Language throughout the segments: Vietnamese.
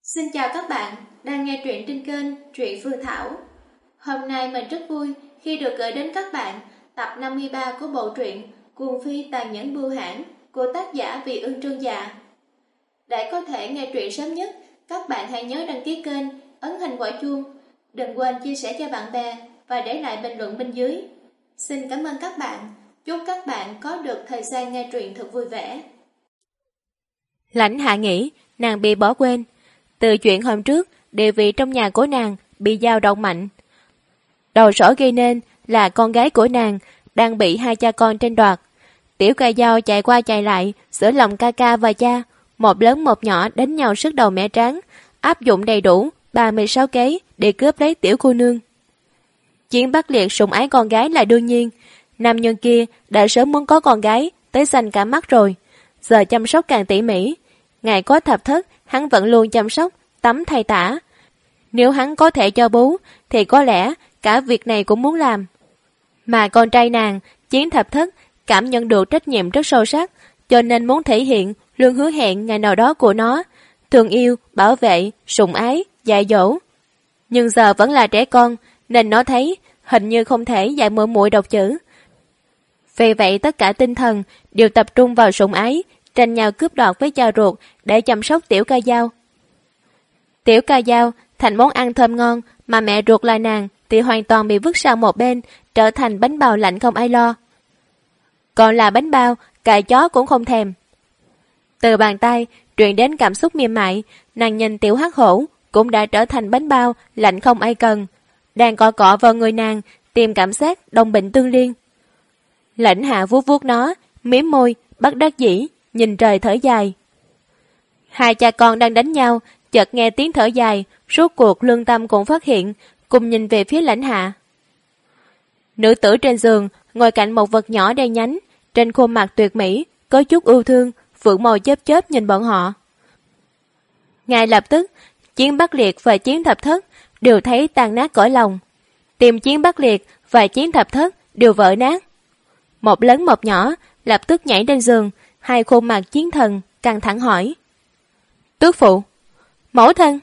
Xin chào các bạn đang nghe truyện trên kênh Truyện Phương Thảo. Hôm nay mình rất vui khi được gửi đến các bạn tập 53 của bộ truyện Cuồng Phi Tàn Nhẫn Bưu Hãn của tác giả Vị Ương Trương Dạ. Để có thể nghe truyện sớm nhất, các bạn hãy nhớ đăng ký kênh, ấn hình quả chuông, đừng quên chia sẻ cho bạn bè và để lại bình luận bên dưới. Xin cảm ơn các bạn. Chúc các bạn có được thời gian nghe truyện thật vui vẻ. Lãnh Hạ nghĩ nàng bị bỏ quên. Từ chuyện hôm trước, địa vị trong nhà của nàng bị dao động mạnh. Đầu sỏ gây nên là con gái của nàng đang bị hai cha con tranh đoạt. Tiểu ca dao chạy qua chạy lại giữa lòng ca ca và cha, một lớn một nhỏ đánh nhau sức đầu mẻ tráng, áp dụng đầy đủ 36 kế để cướp lấy tiểu cô nương. Chiến Bắc Liệt sủng ái con gái là đương nhiên. Nam nhân kia đã sớm muốn có con gái tới xanh cả mắt rồi, giờ chăm sóc càng tỉ mỉ. Ngày có Thập Thất, hắn vẫn luôn chăm sóc, tắm thay tả. Nếu hắn có thể cho bú, thì có lẽ cả việc này cũng muốn làm. Mà con trai nàng, Chiến Thập Thất, cảm nhận được trách nhiệm rất sâu sắc, cho nên muốn thể hiện luôn hứa hẹn ngày nào đó của nó, thương yêu, bảo vệ, sủng ái, dạy dỗ. Nhưng giờ vẫn là trẻ con, nên nó thấy hình như không thể dạy muội muội đọc chữ. Vì vậy tất cả tinh thần đều tập trung vào sủng ái, tranh nhau cướp đoạt với cha ruột để chăm sóc tiểu ca dao. Tiểu ca dao thành món ăn thơm ngon mà mẹ ruột là nàng thì hoàn toàn bị vứt sang một bên, trở thành bánh bao lạnh không ai lo. Còn là bánh bao, cà chó cũng không thèm. Từ bàn tay truyền đến cảm xúc mềm mại, nàng nhìn tiểu hắc hổ cũng đã trở thành bánh bao lạnh không ai cần, đang cọ cọ vào người nàng tìm cảm giác đồng bệnh tương liên. Lãnh Hạ vuốt vuốt nó, mím môi, bất đắc dĩ nhìn trời thở dài. Hai cha con đang đánh nhau, chợt nghe tiếng thở dài, rốt cuộc lương tâm cũng phát hiện, cùng nhìn về phía Lãnh Hạ. Nữ tử trên giường ngồi cạnh một vật nhỏ đen nhánh, trên khuôn mặt tuyệt mỹ có chút ưu thương, phượng màu chớp chớp nhìn bọn họ. Ngay lập tức, Chiến Bắc Liệt và Chiến Thập Thất đều thấy tan nát cõi lòng. Tim Chiến Bắc Liệt và Chiến Thập Thất đều vỡ nát. Một lớn một nhỏ lập tức nhảy lên giường, hai khuôn mặt chiến thần căng thẳng hỏi: Tước phụ, mẫu thân.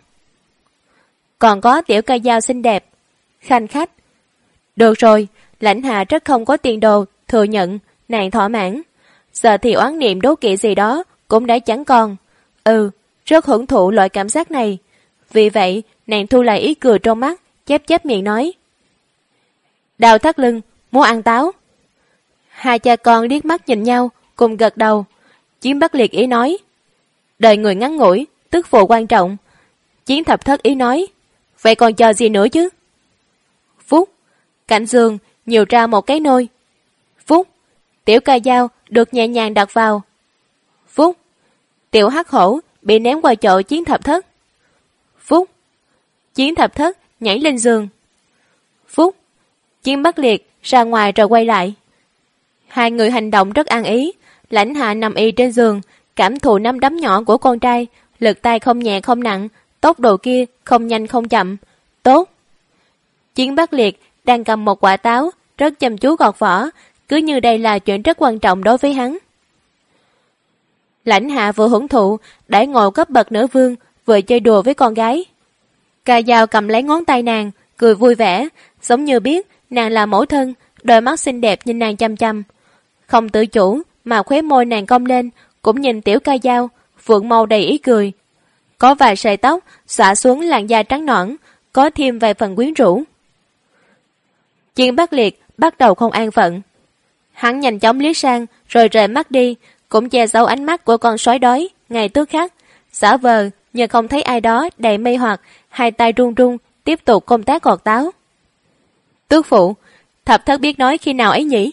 Còn có tiểu ca dao xinh đẹp, khanh khách. Được rồi, Lãnh Hạ rất không có tiền đồ, thừa nhận, nàng thỏa mãn. Giờ thì oán niệm đố kỵ gì đó cũng đã chẳng còn. Rất hưởng thụ loại cảm giác này. Vì vậy, nàng thu lại ý cười trong mắt, chép chép miệng nói: Đào thắt lưng, muốn ăn táo. Hai cha con liếc mắt nhìn nhau, cùng gật đầu. Chiến Bắc Liệt ý nói: Đời người ngắn ngủi, tức phụ quan trọng. Chiến Thập Thất ý nói: Vậy còn chờ gì nữa chứ? Phúc, cạnh giường nhiều ra một cái nôi. Phúc, tiểu ca dao được nhẹ nhàng đặt vào. Phúc, tiểu hắc hổ bị ném qua chỗ Chiến Thập Thất. Phúc, Chiến Thập Thất nhảy lên giường. Phúc, Chiến Bắc Liệt ra ngoài rồi quay lại. Hai người hành động rất ăn ý. Lãnh Hạ nằm y trên giường, cảm thụ nắm đấm nhỏ của con trai, lực tay không nhẹ không nặng, tốc độ kia không nhanh không chậm. Tốt. Chiến Bắc Liệt đang cầm một quả táo, rất chăm chú gọt vỏ, cứ như đây là chuyện rất quan trọng đối với hắn. Lãnh Hạ vừa hưởng thụ, đãi ngộ cấp bậc nữ vương, vừa chơi đùa với con gái. Ca dao cầm lấy ngón tay nàng, cười vui vẻ, giống như biết nàng là mẫu thân, đôi mắt xinh đẹp nhìn nàng chăm chăm. Không tự chủ mà khóe môi nàng cong lên, cũng nhìn tiểu ca dao, phượng màu đầy ý cười. Có vài sợi tóc xõa xuống làn da trắng nõn, có thêm vài phần quyến rũ. Chiến Bắc Liệt bắt đầu không an phận. Hắn nhanh chóng liếc sang rồi rời mắt đi, cũng che giấu ánh mắt của con sói đói ngay tức khắc, giả vờ như không thấy ai đó đầy mê hoặc, hai tay run run tiếp tục công tác gọt táo. Tước phụ, Thập Thất biết nói khi nào ấy nhỉ?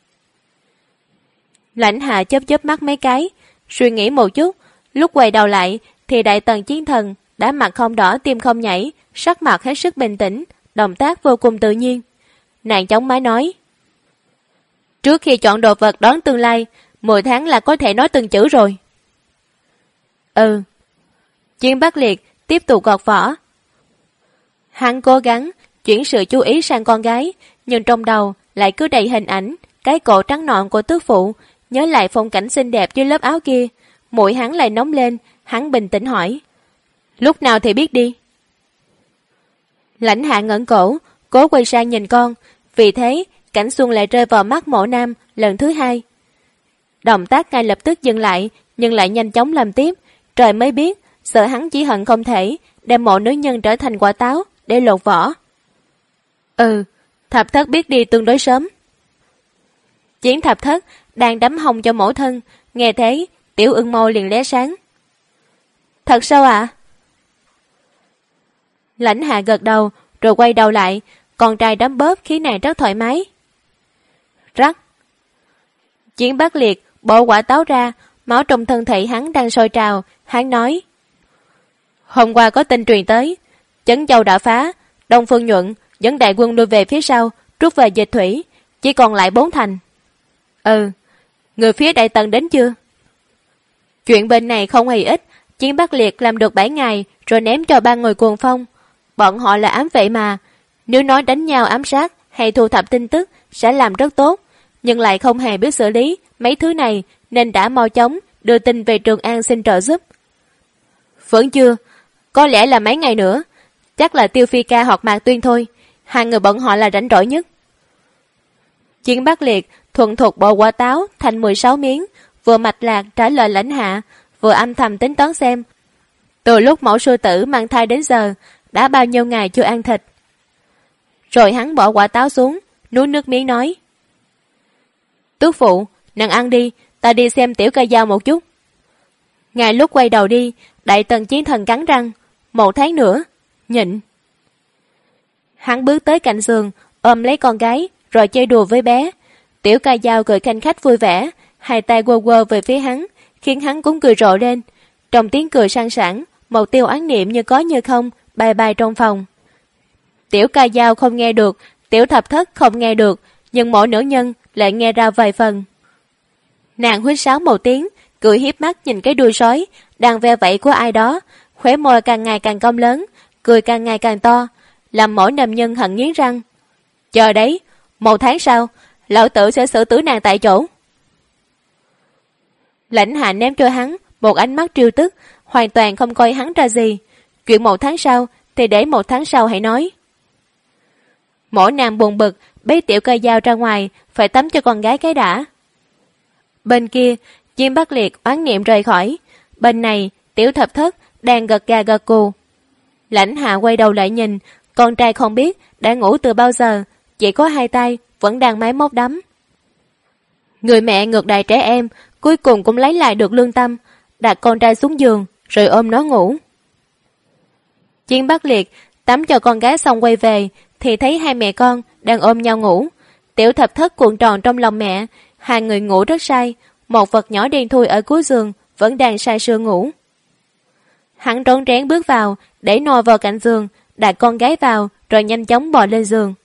Lãnh Hạ chớp chớp mắt mấy cái, suy nghĩ một chút, lúc quay đầu lại thì đại tần chiến thần đã mặt không đỏ tim không nhảy, sắc mặt hết sức bình tĩnh, động tác vô cùng tự nhiên. Nàng chống mái nói: Trước khi chọn đồ vật đón tương lai, 10 tháng là có thể nói từng chữ rồi. Chiến Bắc Liệt tiếp tục gọt vỏ. Hắn cố gắng chuyển sự chú ý sang con gái, nhưng trong đầu lại cứ đầy hình ảnh cái cổ trắng nõn của tước phụ, nhớ lại phong cảnh xinh đẹp dưới lớp áo kia, mũi hắn lại nóng lên. Hắn bình tĩnh hỏi: Lúc nào thì biết đi. Lãnh Hạ ngẩng cổ, cố quay sang nhìn con, vì thế Cảnh Xuân lại rơi vào mắt Mộ Nam lần thứ hai. Động tác ngay lập tức dừng lại, nhưng lại nhanh chóng làm tiếp. Trời mới biết, sợ hắn chỉ hận không thể đem Mộ nữ nhân trở thành quả táo để lột vỏ. Thập thất biết đi tương đối sớm. Chiến thập thất đang đấm hông cho mẫu thân, nghe thế Tiểu Ưng môi liền lóe sáng. Thật sao ạ? Lãnh Hạ gật đầu rồi quay đầu lại, con trai đấm bóp khiến nàng rất thoải mái. Rắc. Chiến Bắc Liệt bỏ quả táo ra, máu trong thân thể hắn đang sôi trào, hắn nói: Hôm qua có tin truyền tới, Chấn Châu đã phá, Đông Phương Nhuận dẫn đại quân lui về phía sau, rút về Dịch Thủy, chỉ còn lại 4 thành. Người phía Đại Tần đến chưa? Chuyện bên này không hề ít, Chiến Bắc Liệt làm được 7 ngày rồi ném cho 3 người cuồng phong. Bọn họ là ám vệ mà, nếu nói đánh nhau ám sát hay thu thập tin tức sẽ làm rất tốt, nhưng lại không hề biết xử lý mấy thứ này nên đã mau chóng đưa tin về Trường An xin trợ giúp. Vẫn chưa, có lẽ là mấy ngày nữa, chắc là Tiêu Phi Ca hoặc Mạc Tuyên thôi, hai người bọn họ là rảnh rỗi nhất. Chiến Bắc Liệt thuận thuộc bộ quả táo thành 16 miếng, vừa mạch lạc trả lời Lãnh Hạ, vừa âm thầm tính toán xem từ lúc mẫu sư tử mang thai đến giờ đã bao nhiêu ngày chưa ăn thịt. Rồi hắn bỏ quả táo xuống, nuốt nước miếng nói: Tước phụ, nàng ăn đi, ta đi xem Tiểu Ca Dao một chút. Ngay lúc quay đầu đi, Đại Tần Chiến Thần cắn răng: 1 tháng nữa, nhịn. Hắn bước tới cạnh giường, ôm lấy con gái, rồi chơi đùa với bé. Tiểu Ca Dao cười khanh khách vui vẻ, hai tay quơ quơ về phía hắn, khiến hắn cũng cười rộ lên. Trong tiếng cười sang sảng, một tia oán niệm như có như không bay bay trong phòng. Tiểu Ca Dao không nghe được, Tiểu Thập Thất không nghe được, nhưng mỗi nữ nhân lại nghe ra vài phần. Nàng huýt sáo một tiếng, cười hiếp mắt nhìn cái đuôi sói đang ve vẫy của ai đó, khóe môi càng ngày càng cong lớn, cười càng ngày càng to, làm mỗi nam nhân hận nghiến răng. Chờ đấy, 1 tháng sau, lão tử sẽ xử tử nàng tại chỗ. Lãnh Hạ ném cho hắn một ánh mắt trêu tức, hoàn toàn không coi hắn ra gì. Chuyện 1 tháng sau thì để 1 tháng sau hãy nói. Mỗi nàng buồn bực bế Tiểu Ca Dao ra ngoài, phải tắm cho con gái cái đã. Bên kia, Diêm Bắc Liệt oán niệm rời khỏi. Bên này, Tiểu Thập Thất đang gật gà gật cù. Lãnh Hạ quay đầu lại nhìn, con trai không biết đã ngủ từ bao giờ, chỉ có 2 tay vẫn đang máy móc đấm. Người mẹ ngược đãi trẻ em, cuối cùng cũng lấy lại được lương tâm, đặt con trai xuống giường rồi ôm nó ngủ. Chiến Bắc Liệt tắm cho con gái xong quay về thì thấy hai mẹ con đang ôm nhau ngủ. Tiểu Thập Thất cuộn tròn trong lòng mẹ, hai người ngủ rất say, một vật nhỏ đen thui ở cuối giường vẫn đang say sưa ngủ. Hắn rón rén bước vào, đẩy nồi vào cạnh giường, đặt con gái vào rồi nhanh chóng bò lên giường.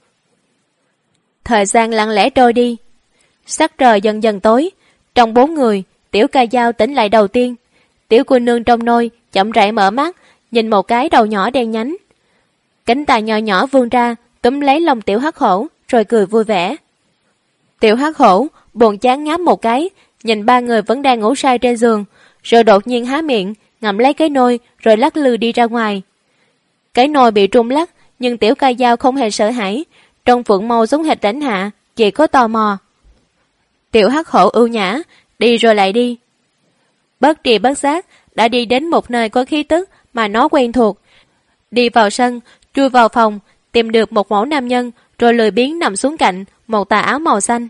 Thời gian lặng lẽ trôi đi, sắc trời dần dần tối. Trong 4 người, Tiểu Ca Dao tỉnh lại đầu tiên. Tiểu cô nương trong nôi chậm rãi mở mắt, nhìn một cái đầu nhỏ đen nhánh. Cánh tay nhỏ nhỏ vươn ra, túm lấy lông Tiểu Hắc Hổ, rồi cười vui vẻ. Tiểu Hắc Hổ buồn chán ngáp một cái, nhìn 3 người vẫn đang ngủ say trên giường, rồi đột nhiên há miệng, ngậm lấy cái nôi, rồi lắc lư đi ra ngoài. Cái nôi bị rung lắc, nhưng Tiểu Ca Dao không hề sợ hãi, trong phượng màu giống hệt Lãnh Hạ, chỉ có tò mò. Tiểu Hắc Hổ ưu nhã, đi rồi lại đi. Bất tri bất giác, đã đi đến một nơi có khí tức mà nó quen thuộc. Đi vào sân, chui vào phòng, tìm được một mẫu nam nhân, rồi lười biếng nằm xuống cạnh một tà áo màu xanh.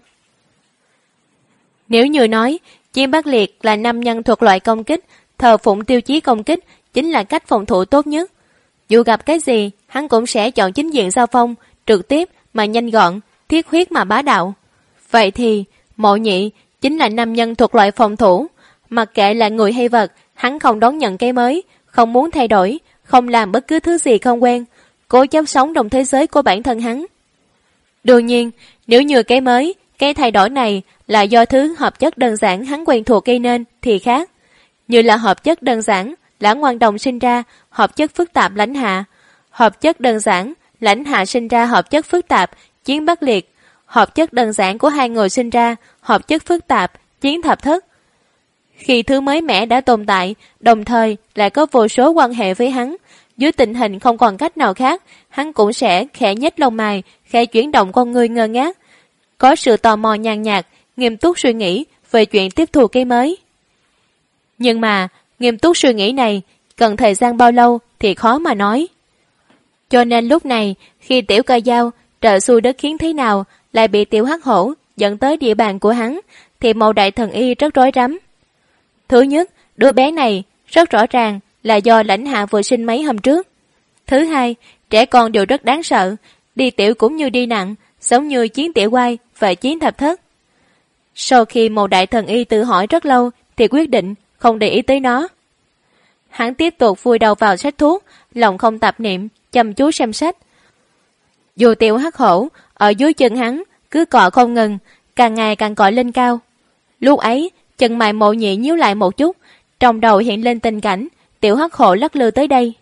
Nếu như nói, Chiến Bắc Liệt là nam nhân thuộc loại công kích, thờ phụng tiêu chí công kích chính là cách phòng thủ tốt nhất. Dù gặp cái gì, hắn cũng sẽ chọn chính diện giao phong, trực tiếp mà nhanh gọn, thiết huyết mà bá đạo. Vậy thì, Mộ Nhị chính là nam nhân thuộc loại phòng thủ, mặc kệ là người hay vật, hắn không đón nhận cái mới, không muốn thay đổi, không làm bất cứ thứ gì không quen, cố chấp sống trong thế giới của bản thân hắn. Đương nhiên, nếu như cái mới, cái thay đổi này là do thứ hợp chất đơn giản hắn quen thuộc gây nên thì khác. Như là hợp chất đơn giản, Lãng Ngoan Đồng sinh ra hợp chất phức tạp Lãnh Hạ, hợp chất đơn giản, Lãnh Hạ sinh ra hợp chất phức tạp Chiến Bắc Liệt, hợp chất đơn giản của hai người sinh ra hợp chất phức tạp Chiến Thập Thất. Khi thứ mới mẻ đã tồn tại, đồng thời lại có vô số quan hệ với hắn, dưới tình hình không còn cách nào khác, hắn cũng sẽ khẽ nhếch lông mày, khẽ chuyển động con người ngơ ngác, có sự tò mò nhàn nhạt, nghiêm túc suy nghĩ về chuyện tiếp thu cái mới. Nhưng mà, nghiêm túc suy nghĩ này, cần thời gian bao lâu thì khó mà nói. Cho nên lúc này, khi Tiểu Ca Dao trợ xui đất khiến thế nào lại bị Tiểu Hắc Hổ dẫn tới địa bàn của hắn, thì Mộ Đại Thần Y rất rối rắm. Thứ nhất, đứa bé này rất rõ ràng là do Lãnh Hạ vừa sinh mấy hôm trước. Thứ hai, trẻ con đều rất đáng sợ, đi tiểu cũng như đi nặng, giống như chiến tiểu quay và chiến thập thất. Sau khi Mộ Đại Thần Y tự hỏi rất lâu thì quyết định không để ý tới nó. Hắn tiếp tục vùi đầu vào sách thuốc, lòng không tạp niệm, chăm chú xem sách. Dù Tiểu Hắc Hổ ở dưới chân hắn cứ cọ không ngừng, càng ngày càng cọ lên cao. Lúc ấy, chân mày Mộ Nhị nhíu lại một chút, trong đầu hiện lên tình cảnh Tiểu Hắc Hổ lắc lư tới đây.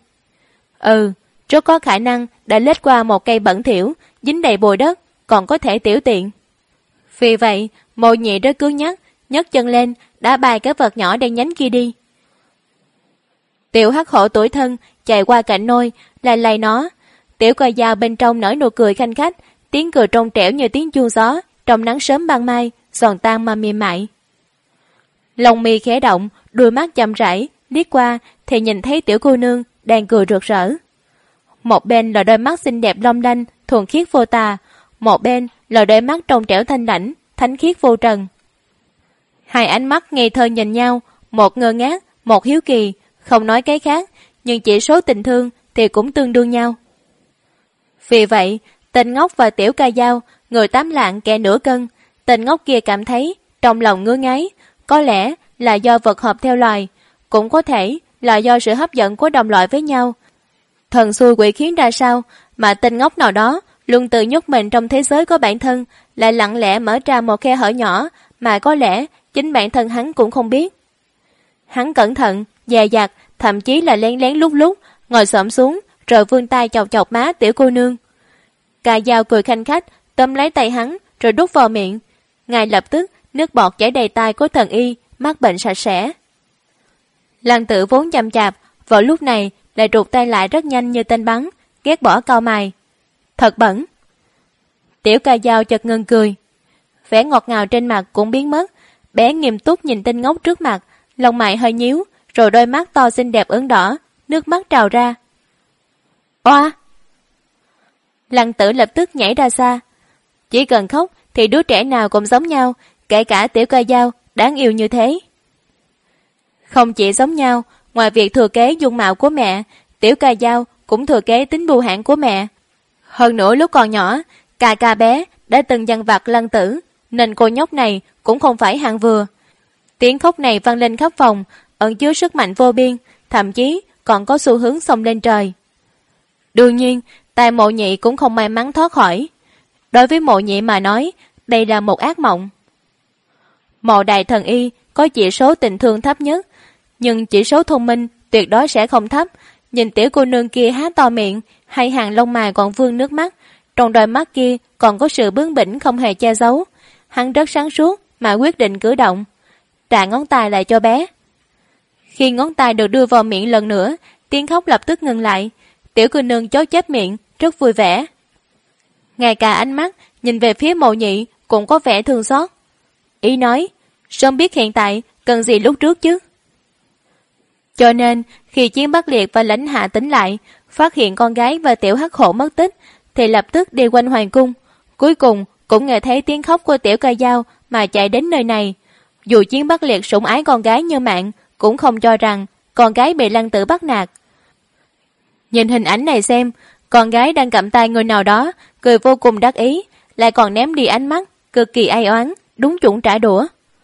Rất có khả năng đã lết qua một cây bẩn thỉu, dính đầy bùi đất, còn có thể tiểu tiện. Vì vậy, Mộ Nhị rất cứng nhắc, nhấc chân lên, đá bay cái vật nhỏ đen nhánh kia đi. Tiểu Hắc Hổ tủi thân chạy qua cạnh nôi, lay nó. Tiểu Ca Dao bên trong nở nụ cười khanh khách, tiếng cười trong trẻo như tiếng chuông gió trong nắng sớm ban mai, giòn tan mà mềm mại. Lông mi khẽ động, đôi mắt chậm rãi liếc qua thì nhìn thấy tiểu cô nương đang cười rực rỡ. Một bên là đôi mắt xinh đẹp long lanh, thuần khiết vô tà, một bên là đôi mắt trong trẻo thanh lãnh, thánh khiết vô trần. Hai ánh mắt ngây thơ nhìn nhau, một ngơ ngác, một hiếu kỳ, không nói cái khác, nhưng chỉ số tình thương thì cũng tương đương nhau. Vì vậy, tên ngốc và Tiểu Ca Dao, người 8 lạng kẻ nửa cân, tên ngốc kia cảm thấy trong lòng ngứa ngáy, có lẽ là do vật hợp theo loài, cũng có thể là do sự hấp dẫn của đồng loại với nhau. Thần xui quỷ khiến ra sao mà tên ngốc nào đó luôn tự nhốt mình trong thế giới của bản thân, lại lặng lẽ mở ra một khe hở nhỏ mà có lẽ chính bản thân hắn cũng không biết. Hắn cẩn thận, dè dặt, thậm chí là lén lén lúc lúc ngồi xổm xuống rồi vươn tay chọc chọc má tiểu cô nương. Ca Dao cười khanh khách, tóm lấy tay hắn rồi đút vào miệng. Ngay lập tức nước bọt chảy đầy tay của thần y, mắc bệnh sạch sẽ. Lăng Tử vốn chậm chạp, vào lúc này lại rụt tay lại rất nhanh như tên bắn, ghét bỏ cau mày. Thật bẩn. Tiểu Ca Dao chợt ngừng cười. Vẻ ngọt ngào trên mặt cũng biến mất, bé nghiêm túc nhìn tên ngốc trước mặt, lông mày hơi nhíu, rồi đôi mắt to xinh đẹp ửng đỏ, nước mắt trào ra. Oa! Lăng Tử lập tức nhảy ra xa. Chỉ cần khóc thì đứa trẻ nào cũng giống nhau, kể cả Tiểu Ca Dao đáng yêu như thế. Không chỉ giống nhau, ngoài việc thừa kế dung mạo của mẹ, Tiểu Ca Dao cũng thừa kế tính bưu hãn của mẹ. Hơn nữa lúc còn nhỏ, ca bé đã từng dằn vặt Lăng Tử, nên cô nhóc này cũng không phải hạng vừa. Tiếng khóc này vang lên khắp phòng, ẩn chứa sức mạnh vô biên, thậm chí còn có xu hướng xông lên trời. Đương nhiên, tai Mộ Nhị cũng không may mắn thoát khỏi. Đối với Mộ Nhị mà nói, đây là một ác mộng. Mộ Đại Thần Y có chỉ số tình thương thấp nhất, nhưng chỉ số thông minh tuyệt đối sẽ không thấp. Nhìn tiểu cô nương kia há to miệng, hai hàng lông mày còn vương nước mắt, trong đôi mắt kia còn có sự bướng bỉnh không hề che giấu. Hắn rất sáng suốt mà quyết định cử động, trả ngón tay lại cho bé. Khi ngón tay được đưa vào miệng lần nữa, tiếng khóc lập tức ngừng lại. Tiểu cô nương chố chép miệng, rất vui vẻ. Ngay cả ánh mắt nhìn về phía Mộ Nhị cũng có vẻ thương xót. Ý nói, sớm biết hiện tại cần gì lúc trước chứ. Cho nên, khi Chiến Bắc Liệt và Lãnh Hạ tỉnh lại, phát hiện con gái và Tiểu Hắc Hổ mất tích, thì lập tức đi quanh hoàng cung. Cuối cùng cũng nghe thấy tiếng khóc của Tiểu Ca Dao mà chạy đến nơi này. Dù Chiến Bắc Liệt sủng ái con gái như mạng, cũng không cho rằng con gái bị Lăng Tử bắt nạt. Nhìn hình ảnh này xem, con gái đang cầm tay người nào đó, cười vô cùng đắc ý, lại còn ném đi ánh mắt cực kỳ ai oán, đúng chuẩn trả đũa.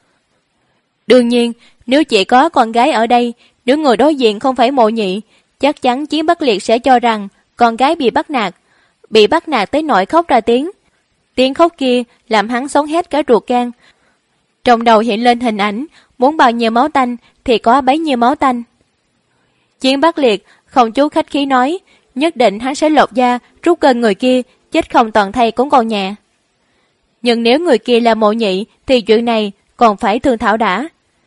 Đương nhiên, nếu chỉ có con gái ở đây, nếu người đối diện không phải Mộ Nhị, chắc chắn Chiến Bắc Liệt sẽ cho rằng con gái bị bắt nạt tới nỗi khóc ra tiếng. Tiếng khóc kia làm hắn sống hết cả ruột gan. Trong đầu hiện lên hình ảnh, muốn bao nhiêu máu tanh thì có bấy nhiêu máu tanh. Chiến Bắc Liệt không chú khách khí nói, nhất định hắn sẽ lột da, rút gân người kia, chết không toàn thây cũng còn nhẹ. Nhưng nếu người kia là Mộ Nhị thì chuyện này còn phải thương thảo đã.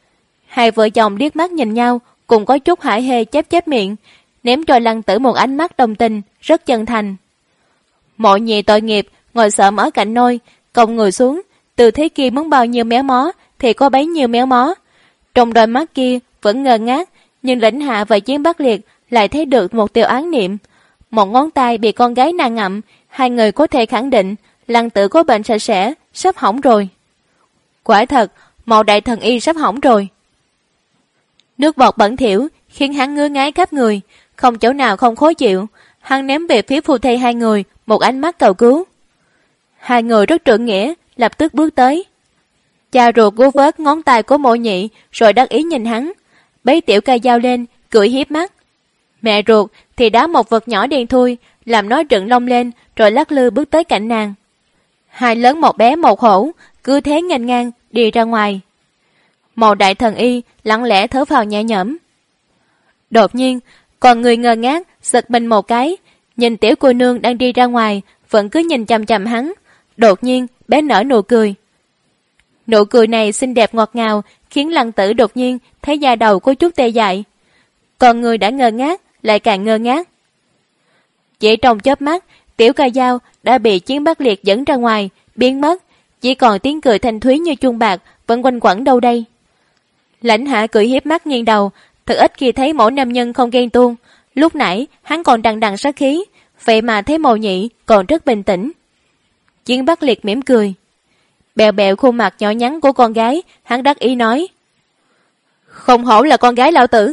Hai vợ chồng liếc mắt nhìn nhau, cùng có chút hãi hê chép miệng, ném cho Lăng Tử một ánh mắt đồng tình, rất chân thành. Mộ Nhị tội nghiệp, ngồi xổm ở cạnh nôi, cong người xuống, từ thế kia muốn bao nhiêu méo mó thì có bấy nhiêu méo mó. Trong đôi mắt kia vẫn ngơ ngác, nhưng Lãnh Hạ và Chiến Bắc Liệt lại thấy được một tia oán niệm. Một ngón tay bị con gái nàng ngậm, hai người có thể khẳng định Lăng Tử có bệnh sạch sẽ, sắp hỏng rồi. Quả thật, Mộ đại thần y sắp hỏng rồi. Nước bọt bẩn thỉu khiến hắn ngứa ngáy khắp người, không chỗ nào không khó chịu. Hắn ném về phía phu thê hai người một ánh mắt cầu cứu. Hai người rất trượng nghĩa, lập tức bước tới. Cha ruột vuốt vớt ngón tay của Mộ Nhị, rồi đắc ý nhìn hắn, bấy Tiểu Ca Dao lên, cười hiếp mắt. Mẹ ruột thì đá một vật nhỏ đen thui, làm nó dựng lông lên, rồi lắc lư bước tới cạnh nàng. Hai lớn một bé một hổ, cứ thế nghênh ngang đi ra ngoài. Mộ đại thần y lặng lẽ thở phào nhẹ nhõm. Đột nhiên, còn người ngơ ngác giật mình một cái, nhìn tiểu cô nương đang đi ra ngoài, vẫn cứ nhìn chằm chằm hắn. Đột nhiên, bé nở nụ cười. Nụ cười này xinh đẹp ngọt ngào, khiến Lăng Tử đột nhiên thấy da đầu có chút tê dại. Còn người đã ngơ ngác, lại càng ngơ ngác. Chỉ trong chớp mắt, Tiểu Ca Dao đã bị Chiến Bắc Liệt dẫn ra ngoài, biến mất, chỉ còn tiếng cười thanh thúy như chuông bạc vẫn quanh quẩn đâu đây. Lãnh Hạ cười hiếp mắt nghiêng đầu, thật ít khi thấy mỗi nam nhân không ghen tuông. Lúc nãy hắn còn đằng đằng sát khí, vậy mà thấy Mộ Nhị còn rất bình tĩnh. Chiến Bắc Liệt mỉm cười, bèo bèo khuôn mặt nhỏ nhắn của con gái, hắn đắc ý nói: không hổ là con gái lão tử.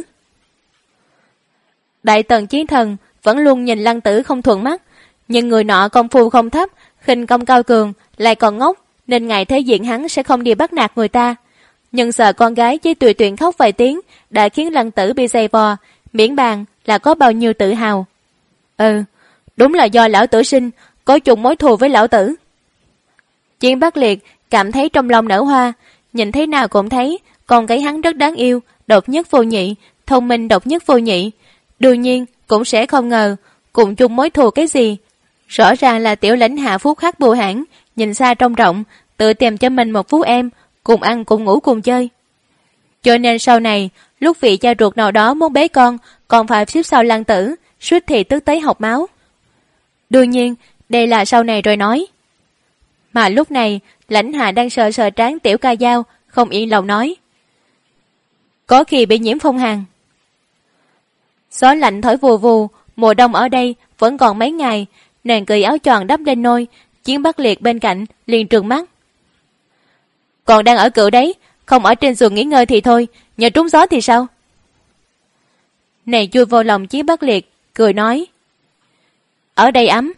Đại tần Chiến Thần vẫn luôn nhìn Lăng Tử không thuận mắt, nhưng người nọ công phu không thấp, khinh công cao cường, lại còn ngốc, nên ngày thế diện hắn sẽ không đi bắt nạt người ta. Nhưng sợ con gái chỉ tùy tiện khóc vài tiếng đã khiến Lăng Tử bị dày vò, miễn bàn là có bao nhiêu tự hào. Đúng là do lão tử sinh, có chung mối thù với lão tử. Chiến Bắc Liệt cảm thấy trong lòng nở hoa, nhìn thế nào cũng thấy con gái hắn rất đáng yêu, độc nhất vô nhị, thông minh độc nhất vô nhị. Đương nhiên cũng sẽ không ngờ cùng chung mối thù cái gì. Rõ ràng là tiểu Lãnh Hạ phúc hắc bưu hãn, nhìn xa trông rộng, tự tìm cho mình một phú em, cùng ăn cùng ngủ cùng chơi. Cho nên sau này, lúc vị cha ruột nào đó muốn bế con, còn phải xếp sau Lăng Tử, suýt thì tức tới học máu. Đương nhiên, đây là sau này rồi nói. Mà lúc này, Lãnh Hạ đang sờ sờ trán Tiểu Ca Dao, không yên lòng nói: có khi bị nhiễm phong hàn. Gió lạnh thổi vù vù, mùa đông ở đây vẫn còn mấy ngày. Nàng cởi áo choàng đắp lên nôi, Chiến Bắc Liệt bên cạnh liền trừng mắt: còn đang ở cựu đấy, không ở trên giường nghỉ ngơi thì thôi, nhờ trúng gió thì sao? Này chui vô lòng Chiến Bắc Liệt, cười nói: ở đây ấm.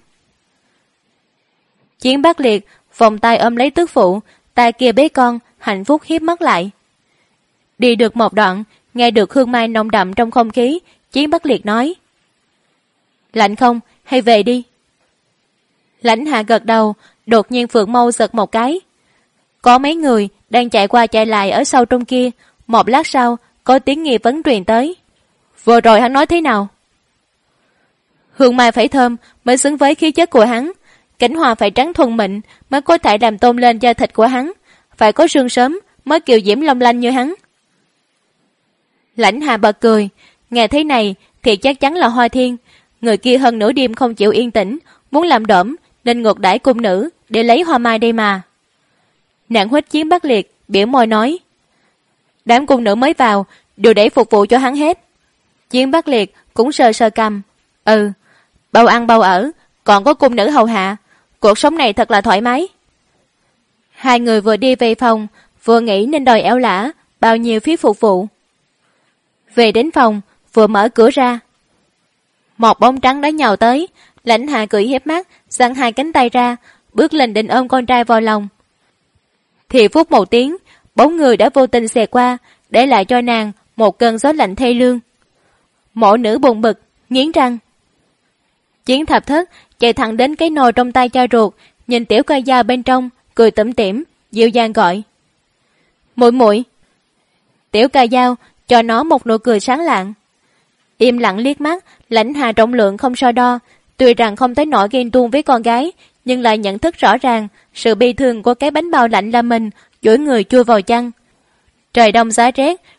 Chiến Bắc Liệt vòng tay ôm lấy tước phụ, tay kia bế con, hạnh phúc hiếp mắt lại. Đi được một đoạn, nghe được hương mai nồng đậm trong không khí, Chiến Bắc Liệt nói: lạnh không, hay về đi? Lãnh Hạ gật đầu, đột nhiên phượng mâu giật một cái. Có mấy người đang chạy qua chạy lại ở sau trong kia. Một lát sau, có tiếng nghi vấn truyền tới: vừa rồi hắn nói thế nào? Hương mai phải thơm mới xứng với khí chất của hắn, cảnh hoa phải trắng thuần mịn mới có thể làm tôn lên da thịt của hắn, phải có sương sớm mới kiều diễm long lanh như hắn. Lãnh Hạ bật cười, nghe thế này thì chắc chắn là Hoa Thiên. Người kia hơn nửa đêm không chịu yên tĩnh, muốn làm đổm nên ngược đãi cung nữ để lấy hoa mai đây mà. Nàng huých Chiến Bắc Liệt, biểu môi nói: đám cung nữ mới vào đều để phục vụ cho hắn hết. Chiến Bắc Liệt cũng sờ sờ cằm: bao ăn bao ở, còn có cung nữ hầu hạ, cuộc sống này thật là thoải mái. Hai người vừa đi về phòng, vừa nghĩ nên đòi éo lả bao nhiêu phí phục vụ. Về đến phòng, vừa mở cửa ra, một bóng trắng đã nhào tới. Lãnh Hạ cười hiếp mắt, giang hai cánh tay ra, bước lên định ôm con trai vào lòng. Thì phút một tiếng, bóng người đã vô tình xẹt qua, để lại cho nàng một cơn gió lạnh thê lương. Mộ nữ buồn bực, nghiến răng. Chiến Thập Thất chạy thẳng đến cái nồi trong tay cha ruột, nhìn Tiểu Ca Dao bên trong, cười tủm tỉm, dịu dàng gọi: muội muội. Tiểu Ca Dao cho nó một nụ cười sáng lạng. Im lặng liếc mắt, Lãnh Hạ trọng lượng không so đo, tuy rằng không tới nỗi ghen tuông với con gái, nhưng lại nhận thức rõ ràng sự bi thương của cái bánh bao lạnh là mình, duỗi người chui vào chăn. Trời đông giá rét,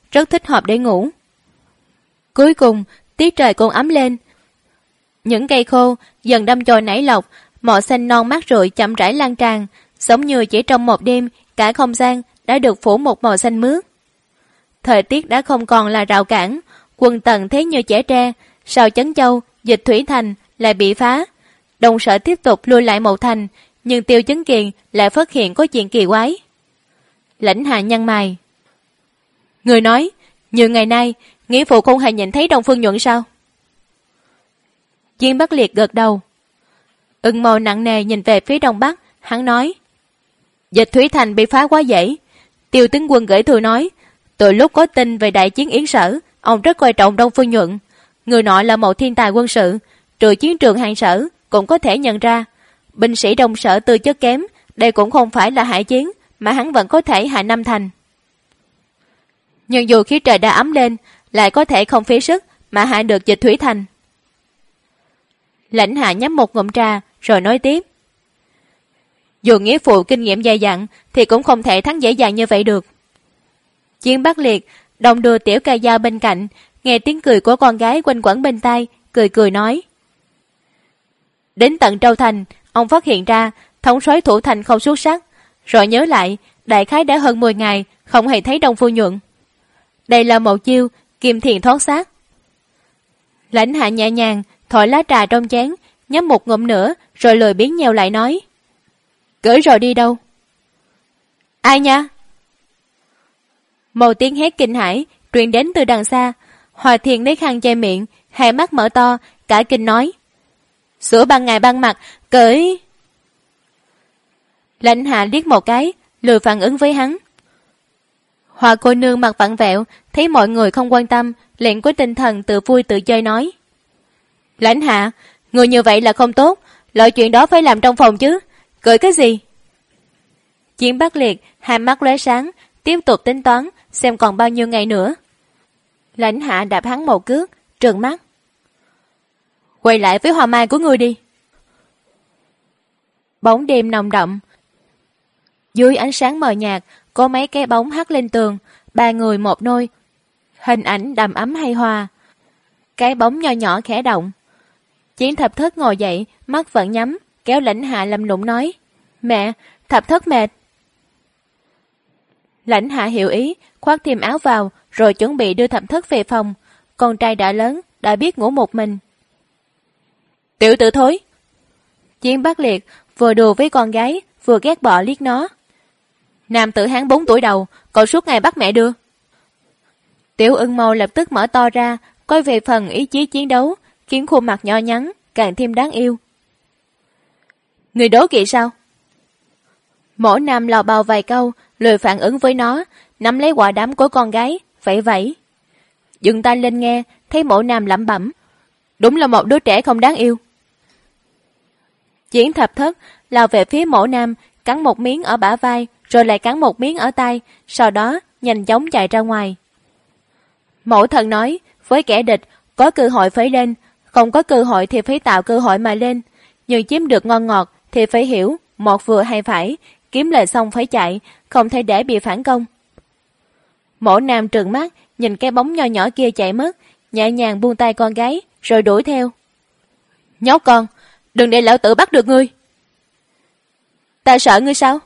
rất thích hợp để ngủ. Cuối cùng, tiết trời cũng ấm lên. Những cây khô dần đâm chồi nảy lộc, màu xanh non mát rượi chậm rãi lan tràn, giống như chỉ trong một đêm, cả không gian đã được phủ một màu xanh mướt. Thời tiết đã không còn là rào cản, Quân Tần thế như chẻ tre, sau Chấn Châu, Dịch Thủy Thành lại bị phá. Đồng Sở tiếp tục lui lại một thành, nhưng Tiêu Chấn Kiền lại phát hiện có chuyện kỳ quái. Lãnh Hạ nhăn mày. Người nói, như ngày nay, nghĩa phụ không hề nhìn thấy Đông Phương Nhuận sao? Chiến Bắc Liệt gật đầu. Ưng màu nặng nề nhìn về phía đông bắc, hắn nói. Dịch Thủy Thành bị phá quá dễ. Tiêu tướng quân gửi thư nói, từ lúc có tin về đại chiến Yến Sở, ông rất coi trọng Đông Phương Nhuận. Người nọ là một thiên tài quân sự, trừ chiến trường Hàng Sở cũng có thể nhận ra. Binh sĩ Đông Sở tư chất kém, đây cũng không phải là hải chiến, mà hắn vẫn có thể hạ Nam Thành. Nhưng dù khí trời đã ấm lên, lại có thể không phí sức mà hạ được Dịch Thủy Thành. Lãnh Hạ nhấp một ngụm trà rồi nói tiếp. Dù nghĩa phụ kinh nghiệm dày dặn thì cũng không thể thắng dễ dàng như vậy được. Chiến Bắc Liệt đồng đưa Tiểu Ca Dao bên cạnh, nghe tiếng cười của con gái quanh quẩn bên tai, cười cười nói. Đến tận Châu Thành, ông phát hiện ra thống soái thủ thành không xuất sắc, rồi nhớ lại đại khái đã hơn 10 ngày không hề thấy Đông Phương Nhuận. Đây là một chiêu kim thiền thoát xác. Lãnh Hạ nhẹ nhàng thổi lá trà trong chén, nhấp một ngụm nữa rồi lười biếng nheo lại nói. Gửi rồi đi đâu? Ai nha? Một tiếng hét kinh hãi truyền đến từ đằng xa. Hòa Thiền lấy khăn che miệng, hai mắt mở to, cả kinh nói. Giữa ban ngày ban mặt, cởi... Lãnh Hạ liếc một cái, lười phản ứng với hắn. Hòa cô nương mặt vặn vẹo, thấy mọi người không quan tâm, liền có tinh thần tự vui tự chơi nói. Lãnh Hạ, người như vậy là không tốt, loại chuyện đó phải làm trong phòng chứ, cởi cái gì? Chiến Bắc Liệt, hai mắt lóe sáng, tiếp tục tính toán, xem còn bao nhiêu ngày nữa. Lãnh Hạ đạp hắn một cước, trừng mắt. Quay lại với hoa mai của ngươi đi. Bóng đêm nồng đậm. Dưới ánh sáng mờ nhạt, có mấy cái bóng hắt lên tường, ba người một nôi. Hình ảnh đầm ấm hay hoa. Cái bóng nho nhỏ khẽ động. Chiến Thập Thất ngồi dậy, mắt vẫn nhắm, kéo Lãnh Hạ lầm lụng nói. Mẹ, Thập Thất mệt. Lãnh Hạ hiểu ý, khoác thêm áo vào, rồi chuẩn bị đưa Thập Thất về phòng. Con trai đã lớn, đã biết ngủ một mình. Tiểu tử thối. Chiến Bắc Liệt vừa đùa với con gái, vừa ghét bỏ liếc nó. Nam tử Hán 4 tuổi đầu, cậu suốt ngày bắt mẹ đưa. Tiểu Ưng Mâu lập tức mở to ra, coi về phần ý chí chiến đấu, khiến khuôn mặt nhỏ nhắn càng thêm đáng yêu. Người đố kỵ sao? Mỗ Nam lò bào vài câu, lười phản ứng với nó, nắm lấy quả đám của con gái, vẫy vẫy. Dừng tay lên nghe, thấy Mỗ Nam lẩm bẩm. Đúng là một đứa trẻ không đáng yêu. Chiến Thập Thất lao về phía Mỗ Nam, cắn một miếng ở bả vai, rồi lại cắn một miếng ở tay, sau đó nhanh chóng chạy ra ngoài. Mẫu Thần nói, với kẻ địch, có cơ hội phải lên, không có cơ hội thì phải tạo cơ hội mà lên, nhưng chiếm được ngon ngọt thì phải hiểu, một vừa hay phải, kiếm lời xong phải chạy, không thể để bị phản công. Mẫu Nam trừng mắt, nhìn cái bóng nho nhỏ kia chạy mất, nhẹ nhàng buông tay con gái, rồi đuổi theo. Nhóc con, đừng để lão tử bắt được ngươi. Ta sợ ngươi sao?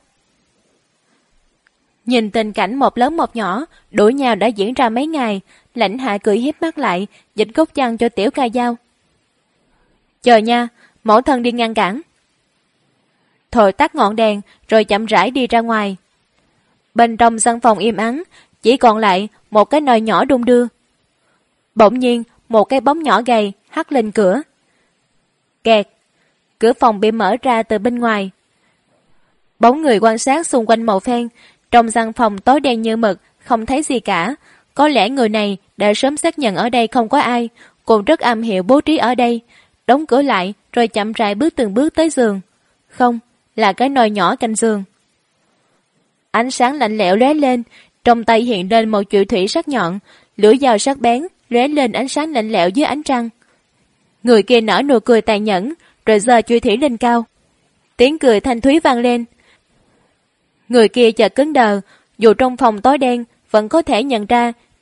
Nhìn tình cảnh một lớn một nhỏ, đuổi nhau đã diễn ra mấy ngày, Lãnh Hạ cười hiếp mắt lại, dịch gốc chăn cho Tiểu Ca Dao. Chờ nha, mẫu thân đi ngăn cản. Thổi tắt ngọn đèn, rồi chậm rãi đi ra ngoài. Bên trong căn phòng im ắng, chỉ còn lại một cái nồi nhỏ đung đưa. Bỗng nhiên, một cái bóng nhỏ gầy hắt lên cửa. Kẹt, cửa phòng bị mở ra từ bên ngoài. Bóng người quan sát xung quanh một phen, trong căn phòng tối đen như mực, không thấy gì cả. Có lẽ người này đã sớm xác nhận ở đây không có ai, cũng rất am hiểu bố trí ở đây. Đóng cửa lại, rồi chậm rãi bước từng bước tới giường. Không, là cái nồi nhỏ cạnh giường. Ánh sáng lạnh lẽo lóe lên, trong tay hiện lên một chùy thủy sắc nhọn, lưỡi dao sắc bén lóe lên ánh sáng lạnh lẽo dưới ánh trăng. Người kia nở nụ cười tàn nhẫn, rồi giơ chùy thủy lên cao. Tiếng cười thanh thúy vang lên. Người kia chợt cứng đờ, dù trong phòng tối đen vẫn có thể nhận ra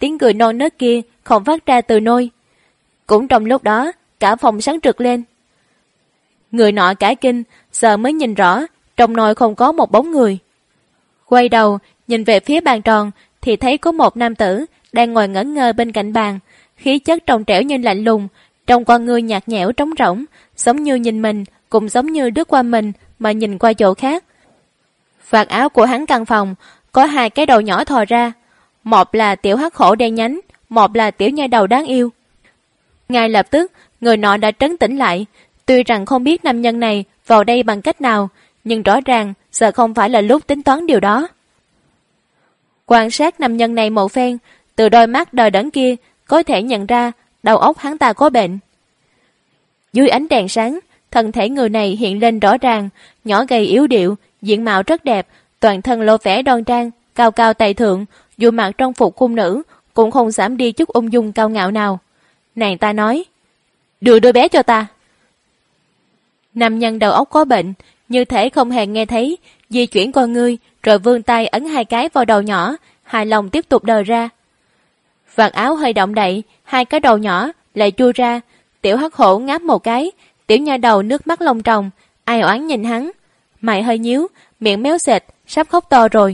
tiếng cười non nớt kia không phát ra từ nôi. Cũng trong lúc đó, cả phòng sáng rực lên. Người nọ cả kinh, giờ mới nhìn rõ, trong nồi không có một bóng người. Quay đầu, nhìn về phía bàn tròn, thì thấy có một nam tử đang ngồi ngẩn ngơ bên cạnh bàn, khí chất trong trẻo nhưng lạnh lùng, trong con ngươi nhạt nhẽo trống rỗng, giống như nhìn mình, cũng giống như đứt qua mình mà nhìn qua chỗ khác. Vạt áo của hắn căng phòng, có hai cái đầu nhỏ thò ra, một là tiểu hắc hổ đen nhánh, một là tiểu nha đầu đáng yêu. Ngay lập tức, người nọ đã trấn tĩnh lại, tuy rằng không biết nam nhân này vào đây bằng cách nào, nhưng rõ ràng giờ không phải là lúc tính toán điều đó. Quan sát nam nhân này một phen, từ đôi mắt đờ đẫn kia có thể nhận ra đầu óc hắn ta có bệnh. Dưới ánh đèn sáng, thân thể người này hiện lên rõ ràng, nhỏ gầy yếu điệu, diện mạo rất đẹp, toàn thân lộ vẻ đoan trang, cao cao tài thượng, dù mặc trong phục cung nữ cũng không giảm đi chút ung dung cao ngạo nào. Nàng ta nói, đưa đứa bé cho ta. Nam nhân đầu óc có bệnh, như thể không hề nghe thấy, di chuyển con ngươi, rồi vươn tay ấn hai cái vào đầu nhỏ, hài lòng tiếp tục đờ ra. Vạt áo hơi động đậy, hai cái đầu nhỏ lại chui ra, tiểu hắc hổ ngáp một cái, tiểu nha đầu nước mắt lông tròng, ai oán nhìn hắn, mày hơi nhíu, miệng méo xệt, sắp khóc to rồi.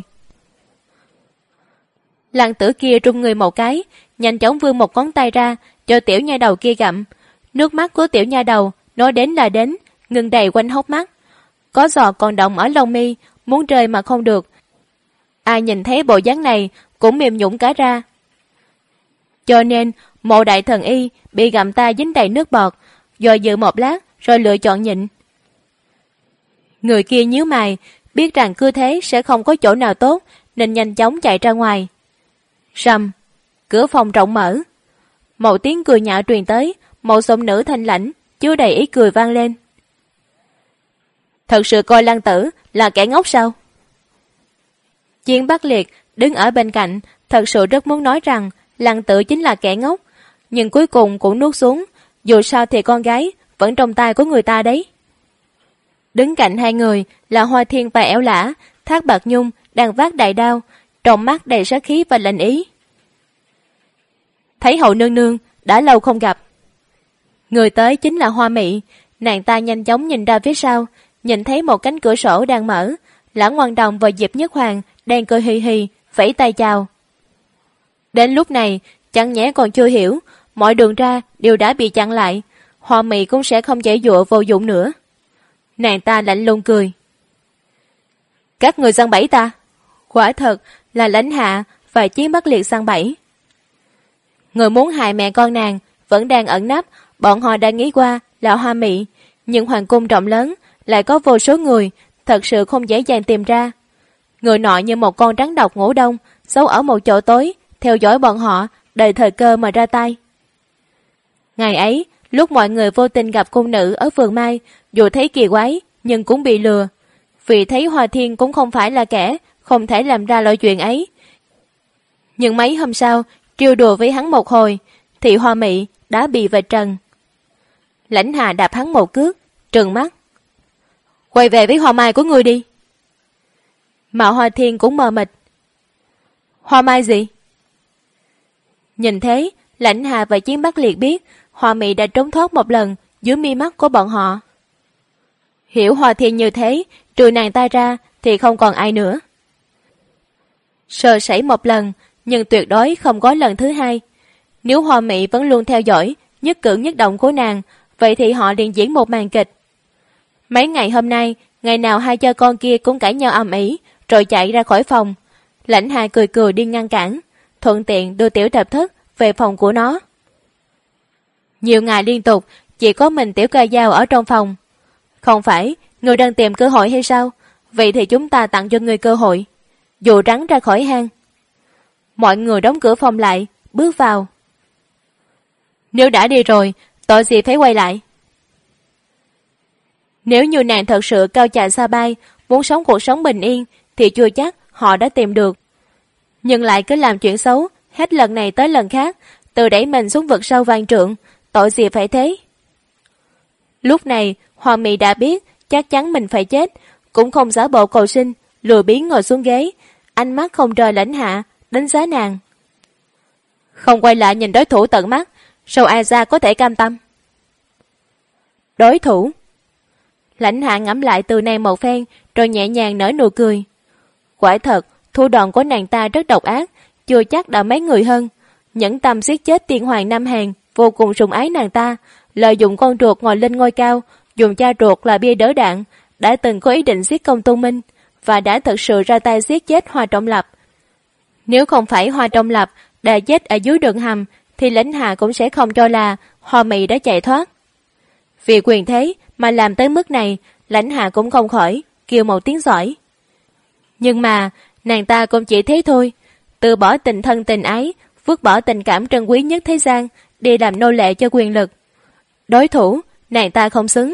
Lăng tử kia rung người một cái, nhanh chóng vươn một ngón tay ra, cho tiểu nha đầu kia gặm. Nước mắt của tiểu nha đầu, nói đến là đến, ngừng đầy quanh hốc mắt. Có giọt còn động ở lông mi, muốn rơi mà không được. Ai nhìn thấy bộ dáng này, cũng mềm nhũn cả ra. Cho nên, Mộ đại thần y bị gặm tay dính đầy nước bọt, do dự một lát rồi lựa chọn nhịn. Người kia nhíu mày, biết rằng cứ thế sẽ không có chỗ nào tốt, nên nhanh chóng chạy ra ngoài. Rầm, cửa phòng rộng mở. Một tiếng cười nhạo truyền tới, một giọng nữ thanh lãnh, chứa đầy ý cười vang lên. Thật sự coi Lăng Tử là kẻ ngốc sao? Chiến Bắc Liệt đứng ở bên cạnh, thật sự rất muốn nói rằng Lăng Tử chính là kẻ ngốc, nhưng cuối cùng cũng nuốt xuống, dù sao thì con gái vẫn trong tay của người ta đấy. Đứng cạnh hai người là Hoa Thiên và Ẻo Lã, Thác Bạt Nhung đang vác đại đao, trong mắt đầy sát khí và lạnh ý. Thấy hậu nương nương, đã lâu không gặp. Người tới chính là Hoa Mị, nàng ta nhanh chóng nhìn ra phía sau, nhìn thấy một cánh cửa sổ đang mở, Lã Ngoan Đồng và Diệp Nhất Hoàng đang cười hì hì, vẫy tay chào. Đến lúc này, chẳng nhẽ còn chưa hiểu, mọi đường ra đều đã bị chặn lại, Hoa Mị cũng sẽ không dễ dụa vô dụng nữa. Nàng ta lạnh lùng cười. Các người săn bẫy ta? Quả thật là Lãnh Hạ và Chiến Bắc Liệt săn bẫy. Người muốn hại mẹ con nàng vẫn đang ẩn nấp, bọn họ đã nghĩ qua là Hoa Mị, nhưng hoàng cung rộng lớn, lại có vô số người, thật sự không dễ dàng tìm ra. Người nọ như một con rắn độc ngủ đông, giấu ở một chỗ tối, theo dõi bọn họ, đợi thời cơ mà ra tay. Ngày ấy, lúc mọi người vô tình gặp cung nữ ở vườn mai, dù thấy kỳ quái, nhưng cũng bị lừa. Vì thấy Hoa Thiên cũng không phải là kẻ, không thể làm ra loại chuyện ấy. Nhưng mấy hôm sau, trêu đùa với hắn một hồi, thì Hoa Mị đã bị vạch trần. Lãnh Hà đạp hắn một cước, trừng mắt. Quay về với Hoa Mai của ngươi đi. Mà Hoa Thiên cũng mờ mịt. Hoa Mai gì? Nhìn thế, Lãnh Hà và Chiến Bắc Liệt biết Hoa Mị đã trốn thoát một lần dưới mi mắt của bọn họ. Hiểu Hoa Thiên như thế, trừ nàng ta ra thì không còn ai nữa. Sơ sẩy một lần, nhưng tuyệt đối không có lần thứ hai. Nếu Hoa Mị vẫn luôn theo dõi nhất cử nhất động của nàng, vậy thì họ liền diễn một màn kịch. Mấy ngày hôm nay, ngày nào hai cha con kia cũng cãi nhau ầm ĩ, rồi chạy ra khỏi phòng. Lãnh Hà cười cười đi ngăn cản, thuận tiện đưa Tiểu Thập Thất về phòng của nó. Nhiều ngày liên tục, chỉ có mình Tiểu Ca Dao ở trong phòng. Không phải, người đang tìm cơ hội hay sao? Vậy thì chúng ta tặng cho người cơ hội. Dụ rắn ra khỏi hang. Mọi người đóng cửa phòng lại, bước vào. Nếu đã đi rồi, tội gì phải quay lại? Nếu như nàng thật sự cao chạy xa bay, muốn sống cuộc sống bình yên, thì chưa chắc họ đã tìm được. Nhưng lại cứ làm chuyện xấu, hết lần này tới lần khác, tự đẩy mình xuống vực sâu vạn trượng, tội gì phải thế? Lúc này, Hoa Mị đã biết chắc chắn mình phải chết, cũng không giả bộ cầu sinh, lười biếng ngồi xuống ghế, ánh mắt không rời Lãnh Hạ, đánh giá nàng. Không quay lại nhìn đối thủ tận mắt, sao ai ra có thể cam tâm? Đối thủ? Lãnh Hạ ngẫm lại từ này một phen, rồi nhẹ nhàng nở nụ cười. Quả thật, thủ đoạn của nàng ta rất độc ác, chưa chắc đã mấy người hơn. Nhẫn tâm giết chết tiên hoàng Nam Hàn, vô cùng sủng ái nàng ta, lợi dụng con ruột ngồi lên ngôi cao, dùng cha ruột là bia đỡ đạn, đã từng có ý định giết Công Tôn Minh, và đã thực sự ra tay giết chết Hoa Trọng Lập. Nếu không phải Hoa Trọng Lập đã chết ở dưới đường hầm, thì Lãnh Hạ cũng sẽ không cho là Hoa Mị đã chạy thoát. Vì quyền thế mà làm tới mức này, Lãnh Hạ cũng không khỏi kêu một tiếng giỏi. Nhưng mà nàng ta cũng chỉ thế thôi, từ bỏ tình thân tình ái, vứt bỏ tình cảm trân quý nhất thế gian, đi làm nô lệ cho quyền lực. Đối thủ, nàng ta không xứng.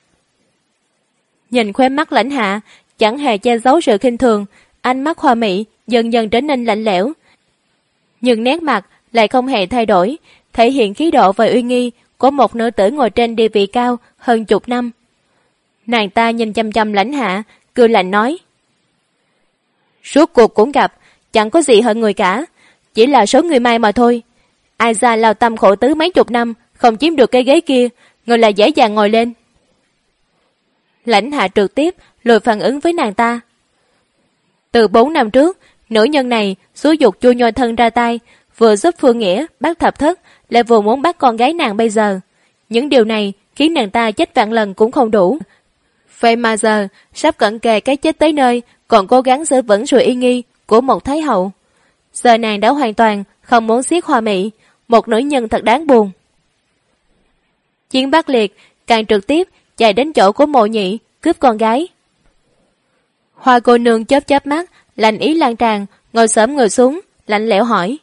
Nhìn khóe mắt Lãnh Hạ, chẳng hề che giấu sự khinh thường, ánh mắt Hoa Mị dần dần trở nên lạnh lẽo. Nhưng nét mặt lại không hề thay đổi, thể hiện khí độ và uy nghi của một nữ tử ngồi trên địa vị cao hơn chục năm. Nàng ta nhìn chăm chăm Lãnh Hạ, cười lạnh nói: Rốt cuộc cũng gặp, chẳng có gì hơn người cả, chỉ là số người may mà thôi. Ai ra lao tâm khổ tứ mấy chục năm, không chiếm được cái ghế kia, người lại dễ dàng ngồi lên. Lãnh Hạ trực tiếp lùi phản ứng với nàng ta. Từ 4 năm trước, nữ nhân này xúi giục Chu Nhoi Thân ra tay, vừa giúp Phương Nghĩa bắt Thập Thất, lại vừa muốn bắt con gái nàng bây giờ. Những điều này khiến nàng ta chết vạn lần cũng không đủ. Vậy mà giờ, sắp cận kề cái chết tới nơi, còn cố gắng giữ vững sự uy nghi của một thái hậu. Giờ nàng đã hoàn toàn không muốn giết Hoa Mị, một nữ nhân thật đáng buồn. Chiến Bắc Liệt càng trực tiếp chạy đến chỗ của Mộ Nhị, cướp con gái. Hoa cô nương chớp chớp mắt, lạnh ý lan tràn, ngồi xổm người xuống, lạnh lẽo hỏi: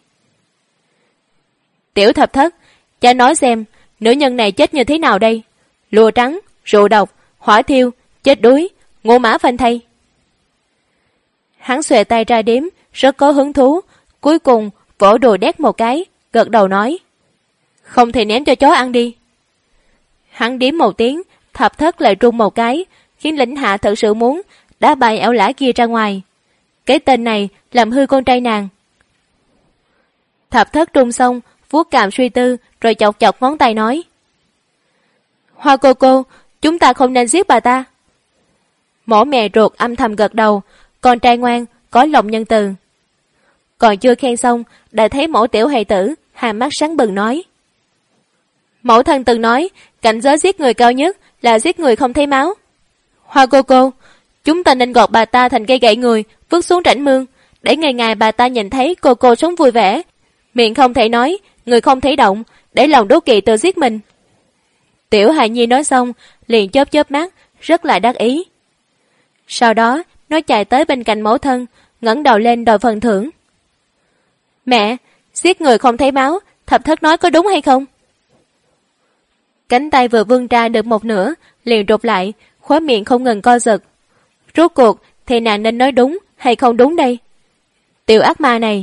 Tiểu Thập Thất, cha nói xem, nữ nhân này chết như thế nào đây? Lùa trắng, rượu độc, hỏa thiêu, chết đuối, ngũ mã phanh thây. Hắn xuề tay ra đếm, rất có hứng thú, cuối cùng vỗ đùi đét một cái, gật đầu nói: Không thì ném cho chó ăn đi. Hắn điếm một tiếng, Thập Thất lại rung một cái, khiến Lãnh Hạ thật sự muốn đá bài ảo lã kia ra ngoài. Cái tên này làm hư con trai nàng. Thập Thất rung xong, vuốt cằm suy tư, rồi chọc chọc ngón tay nói: Hoa cô, chúng ta không nên giết bà ta. Mổ mẹ ruột âm thầm gật đầu, con trai ngoan, có lòng nhân từ. Còn chưa khen xong, đã thấy mẫu tiểu hài tử, hai mắt sáng bừng nói: Mẫu thân từng nói, cảnh giới giết người cao nhất là giết người không thấy máu. Hoa cô, chúng ta nên gọt bà ta thành cây gậy người, vứt xuống rãnh mương, để ngày ngày bà ta nhìn thấy cô sống vui vẻ, miệng không thể nói, người không thể động, để lòng đố kỵ tự giết mình. Tiểu hài nhi nói xong, liền chớp chớp mắt, rất là đắc ý. Sau đó, nó chạy tới bên cạnh mẫu thân, ngẩng đầu lên đòi phần thưởng. Mẹ, giết người không thấy máu, Thập Thất nói có đúng hay không? Cánh tay vừa vươn ra được một nửa, liền rụt lại, khóe miệng không ngừng co giật. Rốt cuộc thì nàng nên nói đúng hay không đúng đây? Tiểu ác ma này.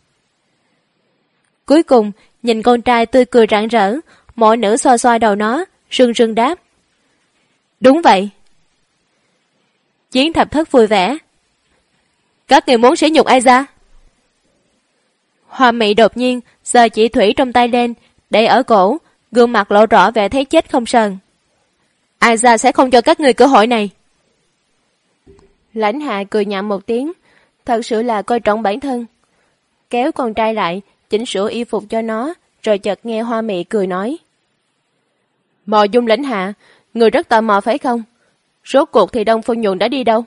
Cuối cùng, nhìn con trai tươi cười rạng rỡ, mọi nữ xoa xoa đầu nó, rưng rưng đáp: Đúng vậy. Chiến Thập Thất vui vẻ: Các người muốn sỉ nhục ai ra? Hoa Mị đột nhiên giơ chỉ thủy trong tay lên, để ở cổ, gương mặt lộ rõ vẻ thấy chết không sờn. Ai ra sẽ không cho các người cơ hội này. Lãnh Hạ cười nhạo một tiếng, thật sự là coi trọng bản thân. Kéo con trai lại, chỉnh sửa y phục cho nó, rồi chợt nghe Hoa Mị cười nói: Mộ Dung Lãnh Hạ, người rất tò mò phải không? Rốt cuộc thì Đông Phương Nhuận đã đi đâu?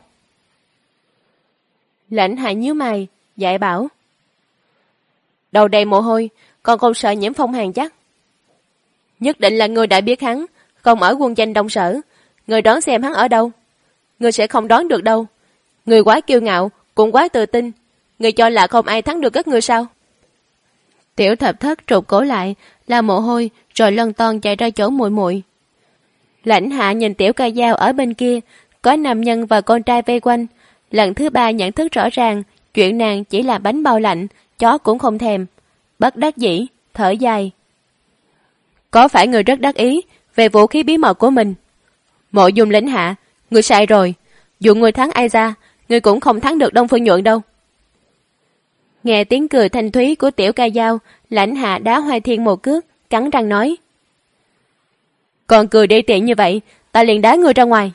Lãnh Hạ nhíu mày, dạy bảo: Đầu đầy mồ hôi, còn không sợ nhiễm phong hàn chắc. Nhất định là người đã biết hắn không ở quân danh Đông Sở, người đoán xem hắn ở đâu. Người sẽ không đoán được đâu. Người quá kiêu ngạo, cũng quá tự tin. Người cho là không ai thắng được các ngươi sao? Tiểu Thập Thất trụt cổ lại, là mồ hôi, rồi lân ton chạy ra chỗ muội muội. Lãnh Hạ nhìn Tiểu Ca Dao ở bên kia, có nam nhân và con trai vây quanh. Lần thứ ba nhận thức rõ ràng, chuyện nàng chỉ là bánh bao lạnh, chó cũng không thèm. Bất đắc dĩ, thở dài. Có phải người rất đắc ý về vũ khí bí mật của mình? Mộ Dung Lãnh Hạ, người sai rồi. Dù người thắng ai ra, người cũng không thắng được Đông Phương Nhuận đâu. Nghe tiếng cười thanh thúy của Tiểu Ca Dao, Lãnh Hạ đá Hoài Thiên một cước, cắn răng nói: Còn cười đê tiện như vậy, ta liền đá ngươi ra ngoài.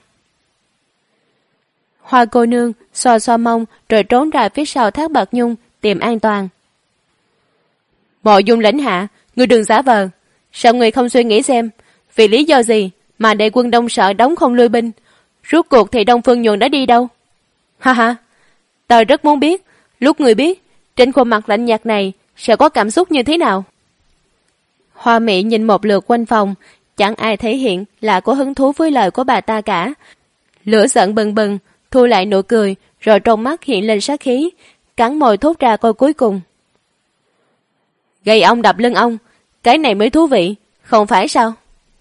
Hoa cô nương xoa xoa mông rồi trốn ra phía sau Thác Bạt Nhung tìm an toàn. Mộ Dung Lãnh Hạ, ngươi đừng giả vờ. Sao ngươi không suy nghĩ xem vì lý do gì mà đại quân Đông Sở đóng không lui binh? Rốt cuộc thì Đông Phương Nhuận đã đi đâu? Ha ha, ta rất muốn biết lúc ngươi biết trên khuôn mặt lạnh nhạt này sẽ có cảm xúc như thế nào. Hoa Mỹ nhìn một lượt quanh phòng, chẳng ai thể hiện là có hứng thú với lời của bà ta cả. Lửa giận bừng bừng, thu lại nụ cười, rồi trong mắt hiện lên sát khí, cắn môi thốt ra câu cuối cùng. Gầy ông đập lưng ông, cái này mới thú vị, không phải sao?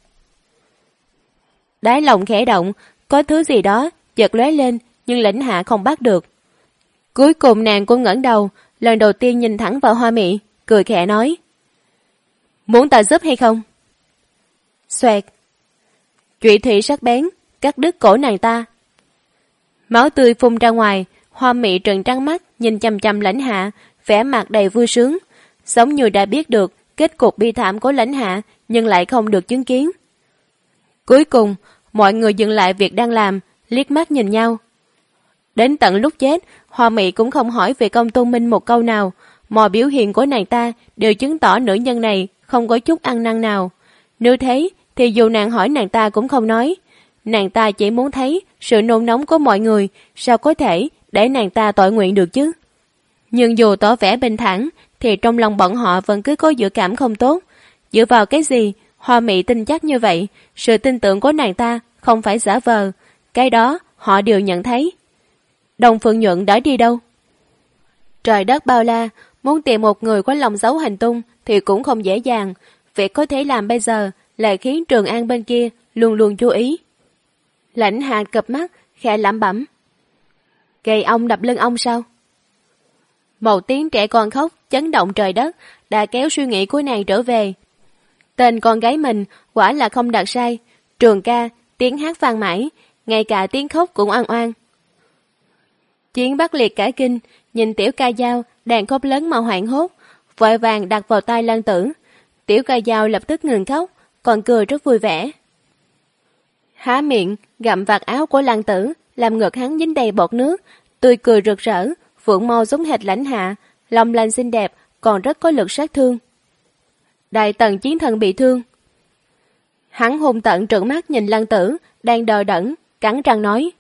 Đáy lòng khẽ động, có thứ gì đó chợt lóe lên, nhưng Lãnh Hạ không bắt được. Cuối cùng nàng cũng ngẩng đầu, lần đầu tiên nhìn thẳng vào Hoa Mỹ, cười khẽ nói: Muốn ta giúp hay không? Xoẹt. Trụy thủy sắc bén cắt đứt cổ nàng ta. Máu tươi phun ra ngoài. Hoa Mỹ trợn trắng mắt nhìn chằm chằm Lãnh Hạ, vẻ mặt đầy vui sướng, giống như đã biết được kết cục bi thảm của Lãnh Hạ nhưng lại không được chứng kiến. Cuối cùng mọi người dừng lại việc đang làm, liếc mắt nhìn nhau. Đến tận lúc chết, Hoa Mỹ cũng không hỏi về Công Tôn Minh một câu nào. Mọi biểu hiện của nàng ta đều chứng tỏ nữ nhân này không có chút ăn năn nào. Nếu thế thì dù nàng hỏi nàng ta cũng không nói. Nàng ta chỉ muốn thấy sự nôn nóng của mọi người, sao có thể để nàng ta tội nguyện được chứ? Nhưng dù tỏ vẻ bình thản thì trong lòng bọn họ vẫn cứ có dự cảm không tốt. Dựa vào cái gì Hoa Mỹ tin chắc như vậy? Sự tin tưởng của nàng ta không phải giả vờ, cái đó họ đều nhận thấy. Đông Phương Nhuận đã đi đâu? Trời đất bao la, muốn tìm một người có lòng giấu hành tung thì cũng không dễ dàng. Việc có thể làm bây giờ là khiến Trường An bên kia luôn luôn chú ý. Lãnh Hạ cụp mắt, khẽ lẩm bẩm. Gầy ông đập lưng ông sao? Một tiếng trẻ con khóc chấn động trời đất đã kéo suy nghĩ của nàng trở về. Tên con gái mình quả là không đặt sai. Trường ca, tiếng hát vang mãi, ngay cả tiếng khóc cũng oan oan. Chiến Bắc Liệt cả kinh, nhìn Tiểu Ca Dao đang khóc lớn mà hoảng hốt, vội vàng đặt vào tai Lăng Tử. Tiểu Ca Dao lập tức ngừng khóc, còn cười rất vui vẻ. Há miệng gặm vạt áo của Lăng Tử, làm ngực hắn dính đầy bọt nước, tươi cười rực rỡ, phượng mâu giống hệt Lãnh Hạ, long lanh xinh đẹp, còn rất có lực sát thương. Đại Tần chiến thần bị thương. Hắn hung tợn trợn mắt nhìn Lăng Tử đang đờ đẫn, cắn răng nói: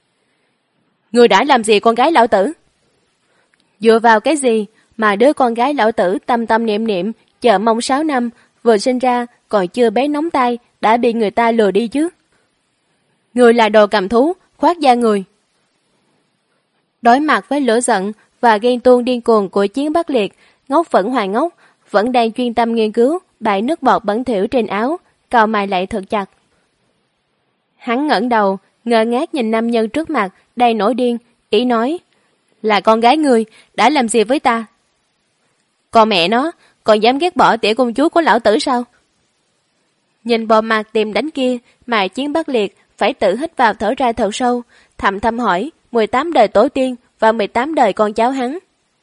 Ngươi đã làm gì con gái lão tử? Dựa vào cái gì mà đứa con gái lão tử tâm tâm niệm niệm chờ mong 6 năm, vừa sinh ra còn chưa bé nóng tay đã bị người ta lừa đi chứ? Ngươi là đồ cầm thú, khoác da người. Đối mặt với lửa giận và ghen tuông điên cuồng của Chiến Bắc Liệt, Ngốc Vẫn Hoàng Ngốc vẫn đang chuyên tâm nghiên cứu bãi nước bọt bẩn thỉu trên áo, cau mày lại thật chặt. Hắn ngẩng đầu, ngơ ngác nhìn nam nhân trước mặt đầy nổi điên, ý nói: Là con gái ngươi đã làm gì với ta? Còn mẹ nó, còn dám ghét bỏ tiểu công chúa của lão tử sao? Nhìn bộ mặt tìm đánh kia mà Chiến Bắc Liệt phải tự hít vào thở ra thật sâu, thầm thầm hỏi 18 đời tổ tiên và 18 đời con cháu hắn.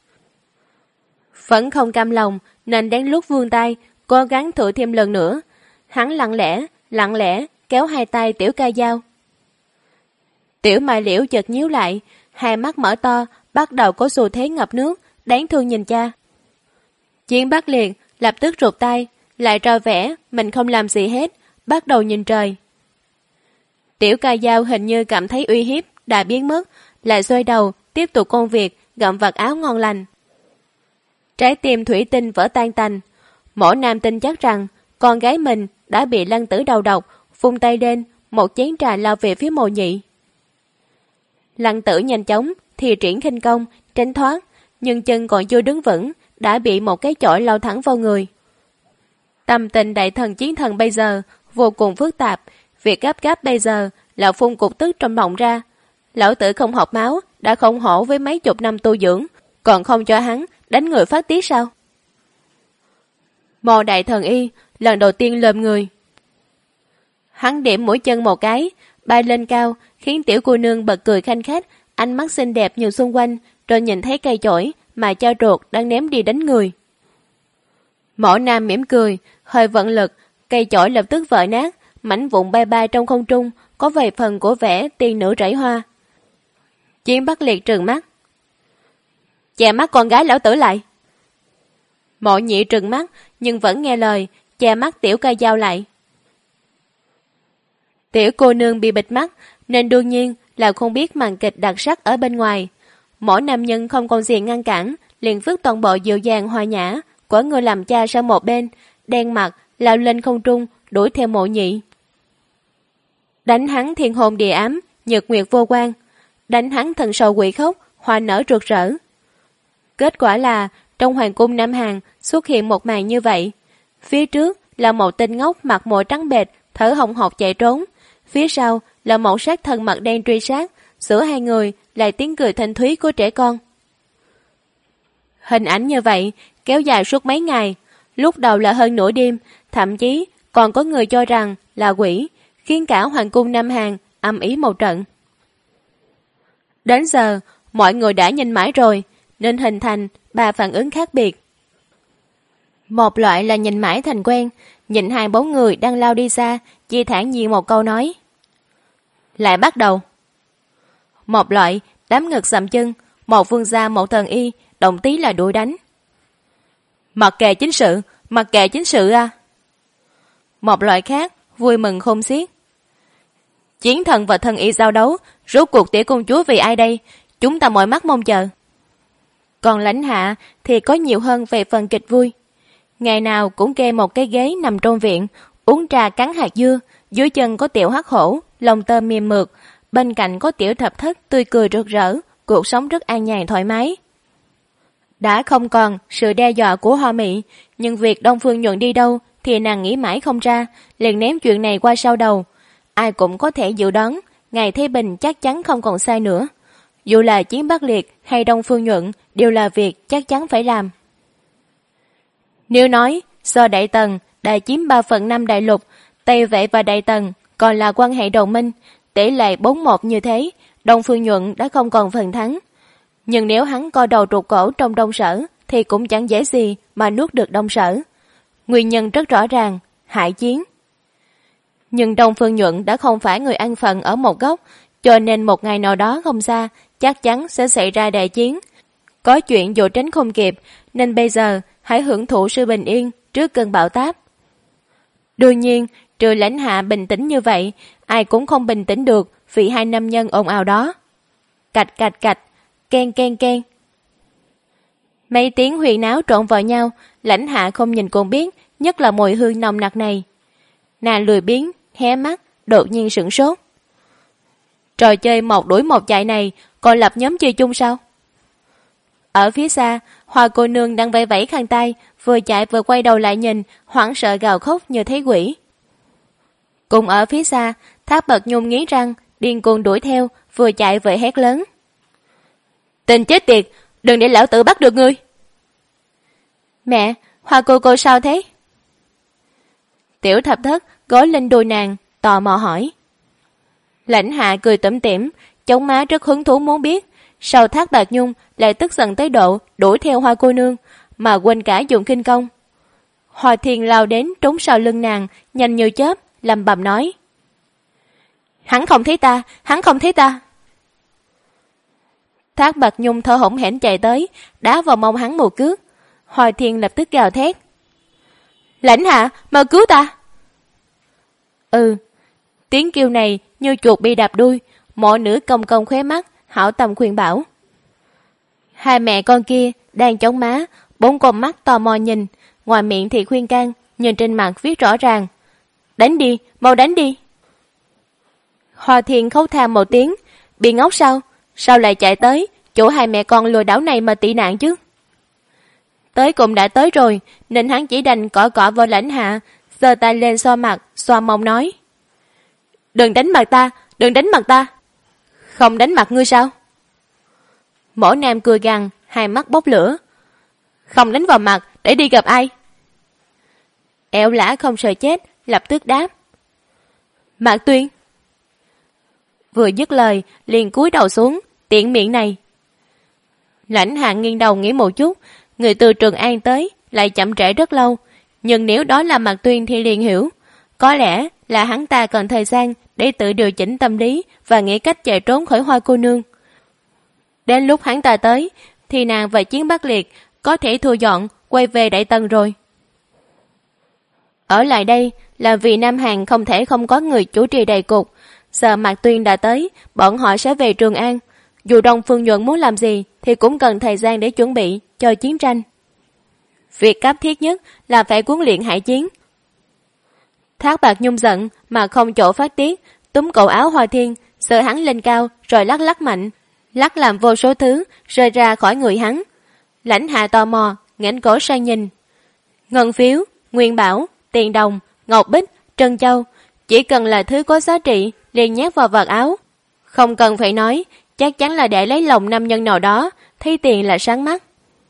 Vẫn không cam lòng nên đến lúc vươn tay cố gắng thử thêm lần nữa. Hắn lặng lẽ kéo hai tay Tiểu Ca Dao. Tiểu Mai Liễu chợt nhíu lại, hai mắt mở to, bắt đầu có xu thế ngập nước, đáng thương nhìn cha. Chiến Bắc Liệt lập tức rụt tay, lại ra vẻ mình không làm gì hết, bắt đầu nhìn trời. Tiểu Ca Dao hình như cảm thấy uy hiếp đã biến mất, lại xoay đầu tiếp tục công việc gặm vạt áo ngon lành. Trái tim thủy tinh vỡ tan tành. Mỗi nam tin chắc rằng con gái mình đã bị Lăng Tử đầu độc, vung tay lên, một chén trà lao về phía Mộ Nhị. Lăng Tử nhanh chóng thì triển khinh công tránh thoát, nhưng chân còn chưa đứng vững đã bị một cái chổi lao thẳng vào người. Tâm tình đại thần chiến thần bây giờ vô cùng phức tạp. Việc gấp bây giờ là phun cục tức trong lòng ra. Lão tử không học máu đã không hổ với mấy chục năm tu dưỡng, còn không cho hắn đánh người phát tiết sao? Mộ đại thần y lần đầu tiên lườm người. Hắn điểm mũi chân một cái, bay lên cao, khiến tiểu cô nương bật cười khanh khách, ánh mắt xinh đẹp nhìn xung quanh, rồi nhìn thấy cây chổi mà cha ruột đang ném đi đánh người. Mõ Nam mỉm cười, hơi vận lực, cây chổi lập tức vỡ nát, mảnh vụn bay bay trong không trung, có vài phần của vẻ tiên nữ rẫy hoa. Chiến Bắc Liệt trừng mắt. Che mắt con gái lão tử lại. Mộ Nhị trừng mắt, nhưng vẫn nghe lời, che mắt Tiểu Ca Dao lại. Tiểu cô nương bị bịt mắt, nên đương nhiên là không biết màn kịch đặc sắc ở bên ngoài. Mỗi nam nhân không còn gì ngăn cản, liền vứt toàn bộ dịu dàng hòa nhã của người làm cha sang một bên, đen mặt, lao lên không trung, đuổi theo Mộ Nhị. Đánh hắn thiên hồn địa ám, nhật nguyệt vô quan. Đánh hắn thần sầu quỷ khóc, hoa nở rực rỡ. Kết quả là, trong hoàng cung Nam Hàn xuất hiện một màn như vậy. Phía trước là một tên ngốc mặt mũi trắng bệch, thở hồng hộc chạy trốn. Phía sau là một sát thần mặt đen truy sát, giữa hai người lại tiếng cười thanh thúy của trẻ con. Hình ảnh như vậy kéo dài suốt mấy ngày, lúc đầu là hơn nửa đêm, thậm chí còn có người cho rằng là quỷ, khiến cả hoàng cung Nam Hàn âm ý một trận. Đến giờ, mọi người đã nhìn mãi rồi, nên hình thành 3 phản ứng khác biệt. Một loại là nhìn mãi thành quen, nhìn hai bóng người đang lao đi xa, chỉ thản nhiên một câu nói. Lại bắt đầu. Một loại, đám ngực sầm chân, một vương gia một thần y, động tí là đuổi đánh. Mặc kệ chính sự à. Một loại khác, vui mừng khôn xiết. Chiến thần và thần y giao đấu, rốt cuộc tiểu công chúa vì ai đây? Chúng ta mỏi mắt mong chờ. Còn Lãnh Hạ thì có nhiều hơn về phần kịch vui. Ngày nào cũng kê một cái ghế nằm trong viện, uống trà cắn hạt dưa, dưới chân có tiểu hắc hổ, lông tôm mềm mượt, bên cạnh có tiểu thập thất tươi cười rực rỡ, cuộc sống rất an nhàn thoải mái. Đã không còn sự đe dọa của Hoa Mỹ, nhưng việc Đông Phương Nhuận đi đâu thì nàng nghĩ mãi không ra, liền ném chuyện này qua sau đầu. Ai cũng có thể dự đoán, ngày Thế Bình chắc chắn không còn sai nữa. Dù là Chiến Bắc Liệt hay Đông Phương Nhuận đều là việc chắc chắn phải làm. Nếu nói, do Đại Tần đã chiếm 3/5 đại lục, Tây Vệ và Đại Tần còn là quan hệ đồng minh, tỷ lệ 4-1 như thế, Đông Phương Nhuận đã không còn phần thắng. Nhưng nếu hắn coi đầu trục cổ trong Đông Sở, thì cũng chẳng dễ gì mà nuốt được Đông Sở. Nguyên nhân rất rõ ràng, Hải Chiến. Nhưng Đông Phương Nhuận đã không phải người ăn phận ở một góc, cho nên một ngày nào đó không xa, chắc chắn sẽ xảy ra đại chiến. Có chuyện dỗ tránh không kịp, nên bây giờ hãy hưởng thụ sự bình yên trước cơn bão táp. Đương nhiên, trừ Lãnh Hạ bình tĩnh như vậy, ai cũng không bình tĩnh được vì hai nam nhân ồn ào đó. Cạch cạch cạch, ken ken ken. Mấy tiếng huyền náo trộn vào nhau, Lãnh Hạ không nhìn cũng biết, nhất là mùi hương nồng nặc này. Nàng lười biếng, hé mắt, đột nhiên sửng sốt. Trò chơi một đuổi một chạy này còn lập nhóm chơi chung sao? Ở phía xa, Hoa cô nương đang vẫy vẫy khăn tay, vừa chạy vừa quay đầu lại nhìn, hoảng sợ gào khóc như thấy quỷ. Cùng ở phía xa, Thác Bật Nhung nghiến răng, điên cuồng đuổi theo, vừa chạy vừa hét lớn. Tình chết tiệt, đừng để lão tử bắt được ngươi. Mẹ, Hoa cô sao thế? Tiểu thập thất gối lên đùi nàng, tò mò hỏi. Lãnh Hạ cười tủm tỉm, chống má rất hứng thú muốn biết, sao Thác Bạt Nhung lại tức giận tới độ đuổi theo Hoa cô nương, mà quên cả dùng khinh công. Hoa Thiên lao đến trốn sau lưng nàng, nhanh như chớp, lầm bầm nói. Hắn không thấy ta. Thác Bạt Nhung thở hổn hển chạy tới, đá vào mông hắn một cước. Hoa Thiên lập tức gào thét. Lãnh Hạ, mau cứu ta. Tiếng kêu này như chuột bị đạp đuôi, mọi nữ cong cong khóe mắt, hảo tâm khuyên bảo. Hai mẹ con kia đang chống má, 4 con mắt tò mò nhìn, ngoài miệng thì khuyên can, nhưng trên mặt viết rõ ràng. Đánh đi, mau đánh đi. Hoa Thiên khấu than một tiếng, bị ngốc sao? Sao lại chạy tới chỗ hai mẹ con lừa đảo này mà tị nạn chứ? Tới cũng đã tới rồi, nên hắn chỉ đành cọ cọ vào Lãnh Hạ, giơ tay lên xoa mặt, xoa mông nói. Đừng đánh mặt ta. Không đánh mặt ngươi sao? Mỗ Nam cười gằn, hai mắt bốc lửa. Không đánh vào mặt, để đi gặp ai? Ẻo lã không sợ chết, lập tức đáp. Mạc Tuyên. Vừa dứt lời, liền cúi đầu xuống, tiện miệng này. Lãnh Hạ nghiêng đầu nghĩ một chút, người từ Trường An tới lại chậm trễ rất lâu, nhưng nếu đó là Mạc Tuyên thì liền hiểu, có lẽ là hắn ta cần thời gian để tự điều chỉnh tâm lý và nghĩ cách chạy trốn khỏi Hoa cô nương. Đến lúc hắn ta tới thì nàng và Chiến Bắc Liệt có thể thu dọn quay về Đại Tần rồi. Ở lại đây là vì Nam Hàn không thể không có người chủ trì đại cục. Giờ Mạc Tuyên đã tới, bọn họ sẽ về Trường An. Dù Đông Phương Nhuận muốn làm gì thì cũng cần thời gian để chuẩn bị cho chiến tranh. Việc cấp thiết nhất là phải huấn luyện hải chiến. Thác Bạt Nhung giận mà không chỗ phát tiết, túm cổ áo Hoa Thiên, sợ hắn lên cao rồi lắc lắc mạnh, lắc làm vô số thứ rơi ra khỏi người hắn. Lãnh Hạ tò mò, nghển cổ sang nhìn. Ngân phiếu, nguyên bảo, tiền đồng, ngọc bích, trân châu, chỉ cần là thứ có giá trị liền nhét vào vạt áo. Không cần phải nói, chắc chắn là để lấy lòng nam nhân nào đó, thấy tiền là sáng mắt.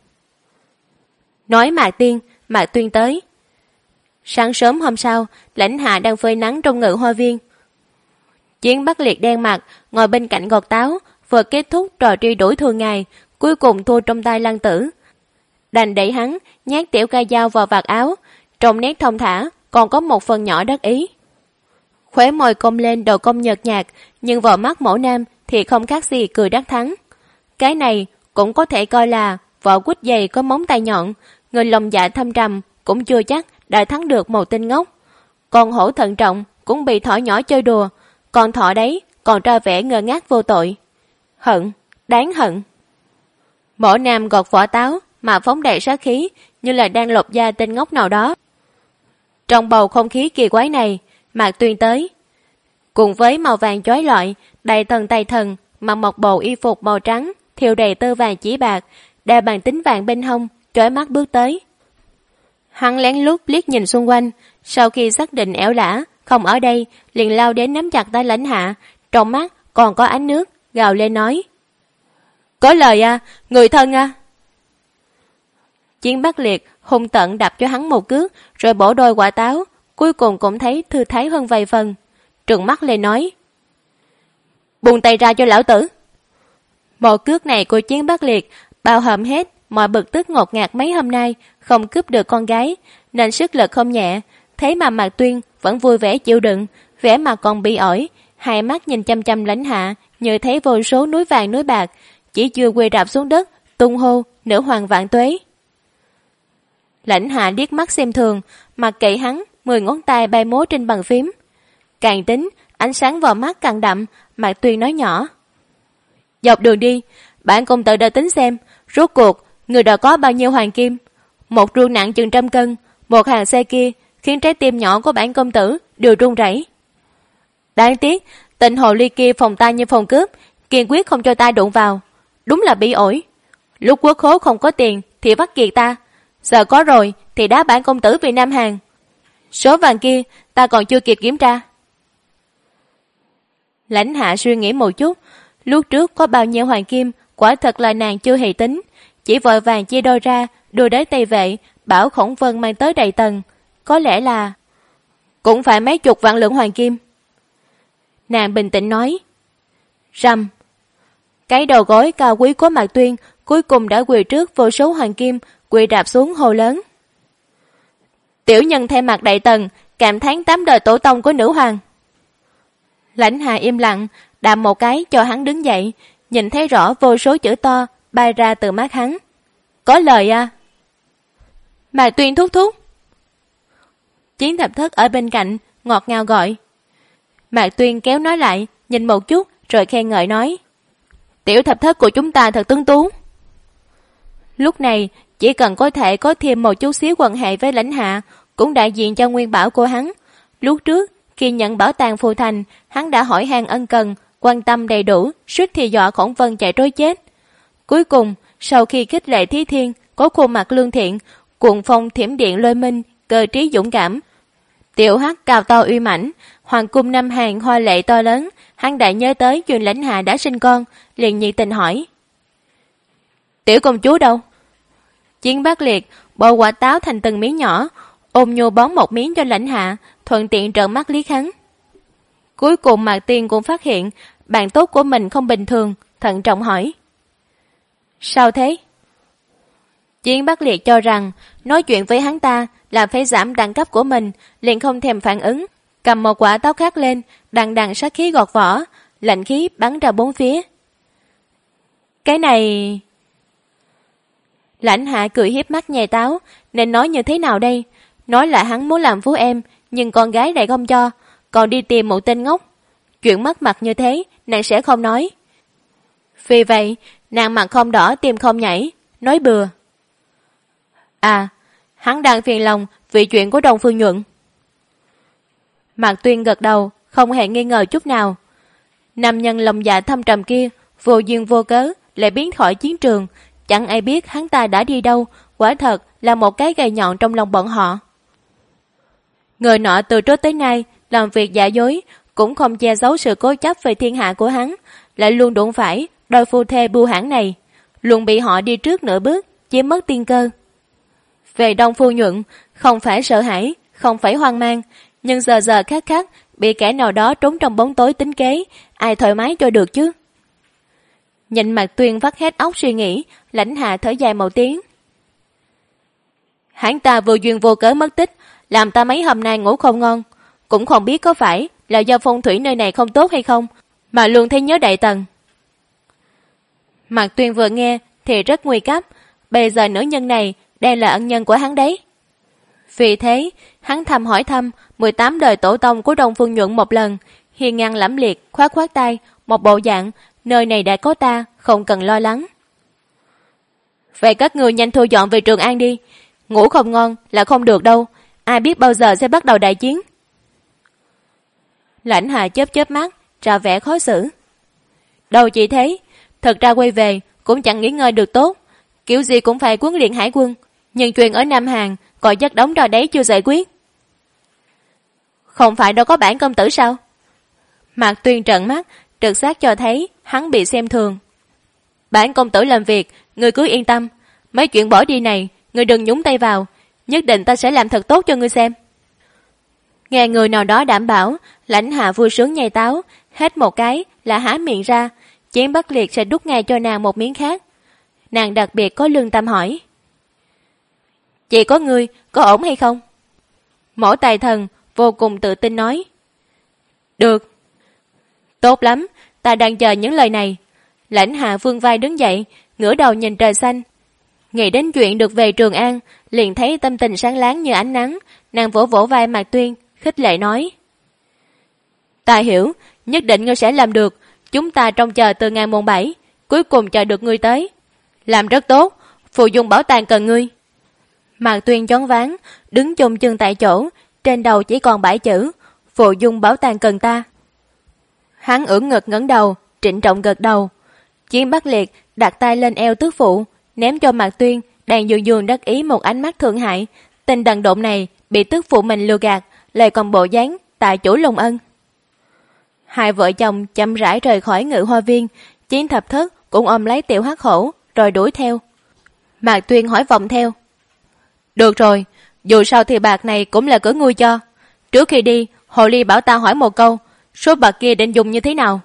Nói Mạc Tuyên tới. Sáng sớm hôm sau, Lãnh Hạ đang phơi nắng trong Ngự Hoa Viên. Chiến Bắc Liệt đen mặt ngồi bên cạnh gọt táo, vừa kết thúc trò truy đuổi thường ngày, cuối cùng thua trong tay Lăng Tử. Đành đẩy hắn nhét tiểu ca dao vào vạt áo, trong nét thông thả còn có một phần nhỏ đắc ý. Khóe môi cong lên đầu cong nhợt nhạt, nhưng vào mắt mẫu nam thì không khác gì cười đắc thắng. Cái này cũng có thể coi là vỏ quýt dày có móng tay nhọn, người lòng dạ thâm trầm cũng chưa chắc đã thắng được một tên ngốc. Còn hổ thận trọng cũng bị thỏ nhỏ chơi đùa, còn thỏ đấy còn ra vẻ ngơ ngác vô tội. Hận, đáng hận. Mẫu nam gọt vỏ táo mà phóng đầy sát khí, như là đang lột da tên ngốc nào đó. Trong bầu không khí kỳ quái này, Mạc Tuyên tới. Cùng với màu vàng chói lọi, đầy thần tay thần, mặc một bộ y phục màu trắng, thêu đầy tơ vàng chỉ bạc, đeo bàn tính vàng bên hông, chói mắt bước tới. Hắn lén lút liếc nhìn xung quanh, sau khi xác định ẻo lả không ở đây, liền lao đến nắm chặt tay Lãnh Hạ, trong mắt còn có ánh nước, gào lên nói: Có lời à, người thân à. Chiến Bắc Liệt hung tợn đập cho hắn một cước, rồi bổ đôi quả táo, cuối cùng cũng thấy thư thái hơn vài phần. Trừng mắt lên nói: Buông tay ra cho lão tử. Một cước này của Chiến Bắc Liệt bao hàm hết mọi bực tức ngột ngạt mấy hôm nay không cướp được con gái, nên sức lực không nhẹ. Thế mà Mạc Tuyên vẫn vui vẻ chịu đựng, vẻ mặt còn bị ỏi, hai mắt nhìn chăm chăm Lãnh Hạ như thấy vô số núi vàng núi bạc, chỉ chưa quỳ rạp xuống đất tung hô nữ hoàng vạn tuế. Lãnh Hạ liếc mắt xem thường, mặc kệ hắn, 10 ngón tay bay múa trên bàn phím. Càng tính, ánh sáng vào mắt càng đậm, Mạc Tuyên nói nhỏ: Dọc đường đi, bản công tử đã tính xem, rốt cuộc người đã có bao nhiêu hoàng kim. Một rương nặng chừng 100 cân, một hàng xe kia khiến trái tim nhỏ của bản công tử đều run rẩy. Đáng tiếc, tên hồ ly kia phòng ta như phòng cướp, kiên quyết không cho ta đụng vào. Đúng là bị ổi. Lúc quốc khố không có tiền thì bắt kiệt ta, giờ có rồi thì đá bản công tử vì Nam Hàn. Số vàng kia ta còn chưa kịp kiểm tra. Lãnh Hạ suy nghĩ một chút, lúc trước có bao nhiêu hoàng kim quả thật là nàng chưa hề tính, chỉ vội vàng chia đôi ra đưa đến Tây Vệ, bảo Khổng Vân mang tới Đại Tần. Có lẽ là cũng phải mấy chục vạn lượng hoàng kim. Nàng bình tĩnh nói: Rầm. Cái đầu gối cao quý của Mạc Tuyên cuối cùng đã quỳ trước vô số hoàng kim, quỳ đạp xuống hồ lớn: Tiểu nhân thay mặt Đại Tần cảm thán 8 đời tổ tông của nữ hoàng. Lãnh Hạ im lặng, đạp một cái cho hắn đứng dậy, nhìn thấy rõ vô số chữ to bay ra từ mắt hắn. Có lời à. Mạc Tuyên thúc thúc. Chiến Thập Thất ở bên cạnh ngọt ngào gọi. Mạc Tuyên kéo nói lại, nhìn một chút rồi khen ngợi nói: Tiểu Thập Thất của chúng ta thật tuấn tú. Lúc này chỉ cần có thể có thêm một chút xíu quan hệ với Lãnh Hạ, cũng đại diện cho nguyên bảo của hắn. Lúc trước khi nhận bảo tàng Phù Thành, hắn đã hỏi han ân cần, quan tâm đầy đủ, suýt thì dọa Khổng Vân chạy trối chết. Cuối cùng sau khi khích lệ Thí Thiên có khuôn mặt lương thiện, cuồng phong thiểm điện lôi minh, cơ trí dũng cảm, tiểu hắc cao to uy mãnh, hoàng cung Nam Hàn hoa lệ to lớn, hắn đã nhớ tới chuyện Lãnh Hạ đã sinh con, liền nhiệt tình hỏi: Tiểu công chúa đâu? Chiến Bắc Liệt bộ quả táo thành từng miếng nhỏ, ôm nhô bón một miếng cho Lãnh Hạ, thuận tiện trợn mắt liếc hắn. Cuối cùng Mạc Tiên cũng phát hiện bạn tốt của mình không bình thường, thận trọng hỏi: Sao thế? Chiến Bắc Liệt cho rằng nói chuyện với hắn ta là phải giảm đẳng cấp của mình, liền không thèm phản ứng, cầm một quả táo khác lên, đằng đằng sát khí gọt vỏ, lạnh khí bắn ra bốn phía. Cái này... Lãnh Hạ cười hiếp mắt nhai táo, nên nói như thế nào đây? Nói là hắn muốn làm phú em, nhưng con gái lại không cho, còn đi tìm một tên ngốc. Chuyện mất mặt như thế, nàng sẽ không nói. Vì vậy, nàng mặt không đỏ tim không nhảy, nói bừa. À, hắn đang phiền lòng vì chuyện của Đông Phương Nhuận. Mạc Tuyên gật đầu, không hề nghi ngờ chút nào. Nam nhân lòng dạ thâm trầm kia, vô duyên vô cớ, lại biến khỏi chiến trường. Chẳng ai biết hắn ta đã đi đâu, quả thật là một cái gai nhọn trong lòng bọn họ. Người nọ từ trước tới nay, làm việc giả dối, cũng không che giấu sự cố chấp về thiên hạ của hắn, lại luôn đụng phải đôi phu thê bưu hãn này, luôn bị họ đi trước nửa bước, chiếm mất tiên cơ. Về Đông Phương Nhuận, không phải sợ hãi, không phải hoang mang, nhưng giờ giờ khắc khắc bị kẻ nào đó trốn trong bóng tối tính kế, ai thoải mái cho được chứ. Nhìn Mạc Tuyên vắt hết óc suy nghĩ, Lãnh Hạ thở dài một tiếng. Hắn ta vô duyên vô cớ mất tích, làm ta mấy hôm nay ngủ không ngon, cũng không biết có phải là do phong thủy nơi này không tốt hay không, mà luôn thấy nhớ Đại Tần. Mạc Tuyên vừa nghe thì rất nguy cấp, bây giờ nữ nhân này đang là ân nhân của hắn đấy. Vì thế, hắn thầm hỏi thăm 18 đời tổ tông của Đông Phương Nhuận một lần, hiên ngang lẫm liệt, khoát khoát tay, một bộ dạng, nơi này đã có ta, không cần lo lắng. Vậy các người nhanh thu dọn về Trường An đi, ngủ không ngon là không được đâu, ai biết bao giờ sẽ bắt đầu đại chiến. Lãnh Hạ chớp chớp mắt, ra vẻ khó xử. Đâu chỉ thế, thật ra quay về cũng chẳng nghỉ ngơi được tốt, kiểu gì cũng phải huấn luyện hải quân, nhưng chuyện ở Nam Hàn còn chất đống ra đấy chưa giải quyết. Không phải đâu có bản công tử sao? Mạc Tuyên trợn mắt, trực giác cho thấy hắn bị xem thường. Bản công tử làm việc, ngươi cứ yên tâm, mấy chuyện bỏ đi này, ngươi đừng nhúng tay vào, nhất định ta sẽ làm thật tốt cho ngươi xem. Nghe người nào đó đảm bảo, Lãnh Hạ vui sướng nhai táo, hết một cái là há miệng ra, Chiến Bắc Liệt sẽ đút ngay cho nàng một miếng khác. Nàng đặc biệt có lương tâm hỏi. Chị có ngươi, có ổn hay không? Mẫu Tài Thần vô cùng tự tin nói. Được. Tốt lắm, ta đang chờ những lời này. Lãnh Hạ vươn vai đứng dậy, ngửa đầu nhìn trời xanh. Nghĩ đến chuyện được về Trường An, liền thấy tâm tình sáng láng như ánh nắng, nàng vỗ vỗ vai Mạc Tuyên, khích lệ nói. Ta hiểu, nhất định ngươi sẽ làm được, chúng ta trông chờ từ ngày mùng 7, cuối cùng chờ được ngươi tới. Làm rất tốt, Phù Dung Bảo tàng cần ngươi. Mạc Tuyên choáng váng, đứng chôn chân tại chỗ, trên đầu chỉ còn 7 chữ, Phù Dung Bảo tàng cần ta. Hắn ưỡn ngực ngẩng đầu, trịnh trọng gật đầu. Chiến Bắc Liệt đặt tay lên eo tước phụ, ném cho Mạc Tuyên, đang dường dường đắc ý một ánh mắt thương hại. Tên đần độn này bị tước phụ mình lừa gạt, lại còn bộ dáng tại chủ lồng ân. Hai vợ chồng chậm rãi rời khỏi Ngự Hoa Viên, Chiến Thập Thất cũng ôm lấy Tiểu Hắc Hổ rồi đuổi theo. Mạc Tuyên hỏi vòng theo. Được rồi, dù sao thì bạc này cũng là cửa ngươi cho. Trước khi đi, Hồ Ly bảo ta hỏi một câu, số bạc kia định dùng như thế nào?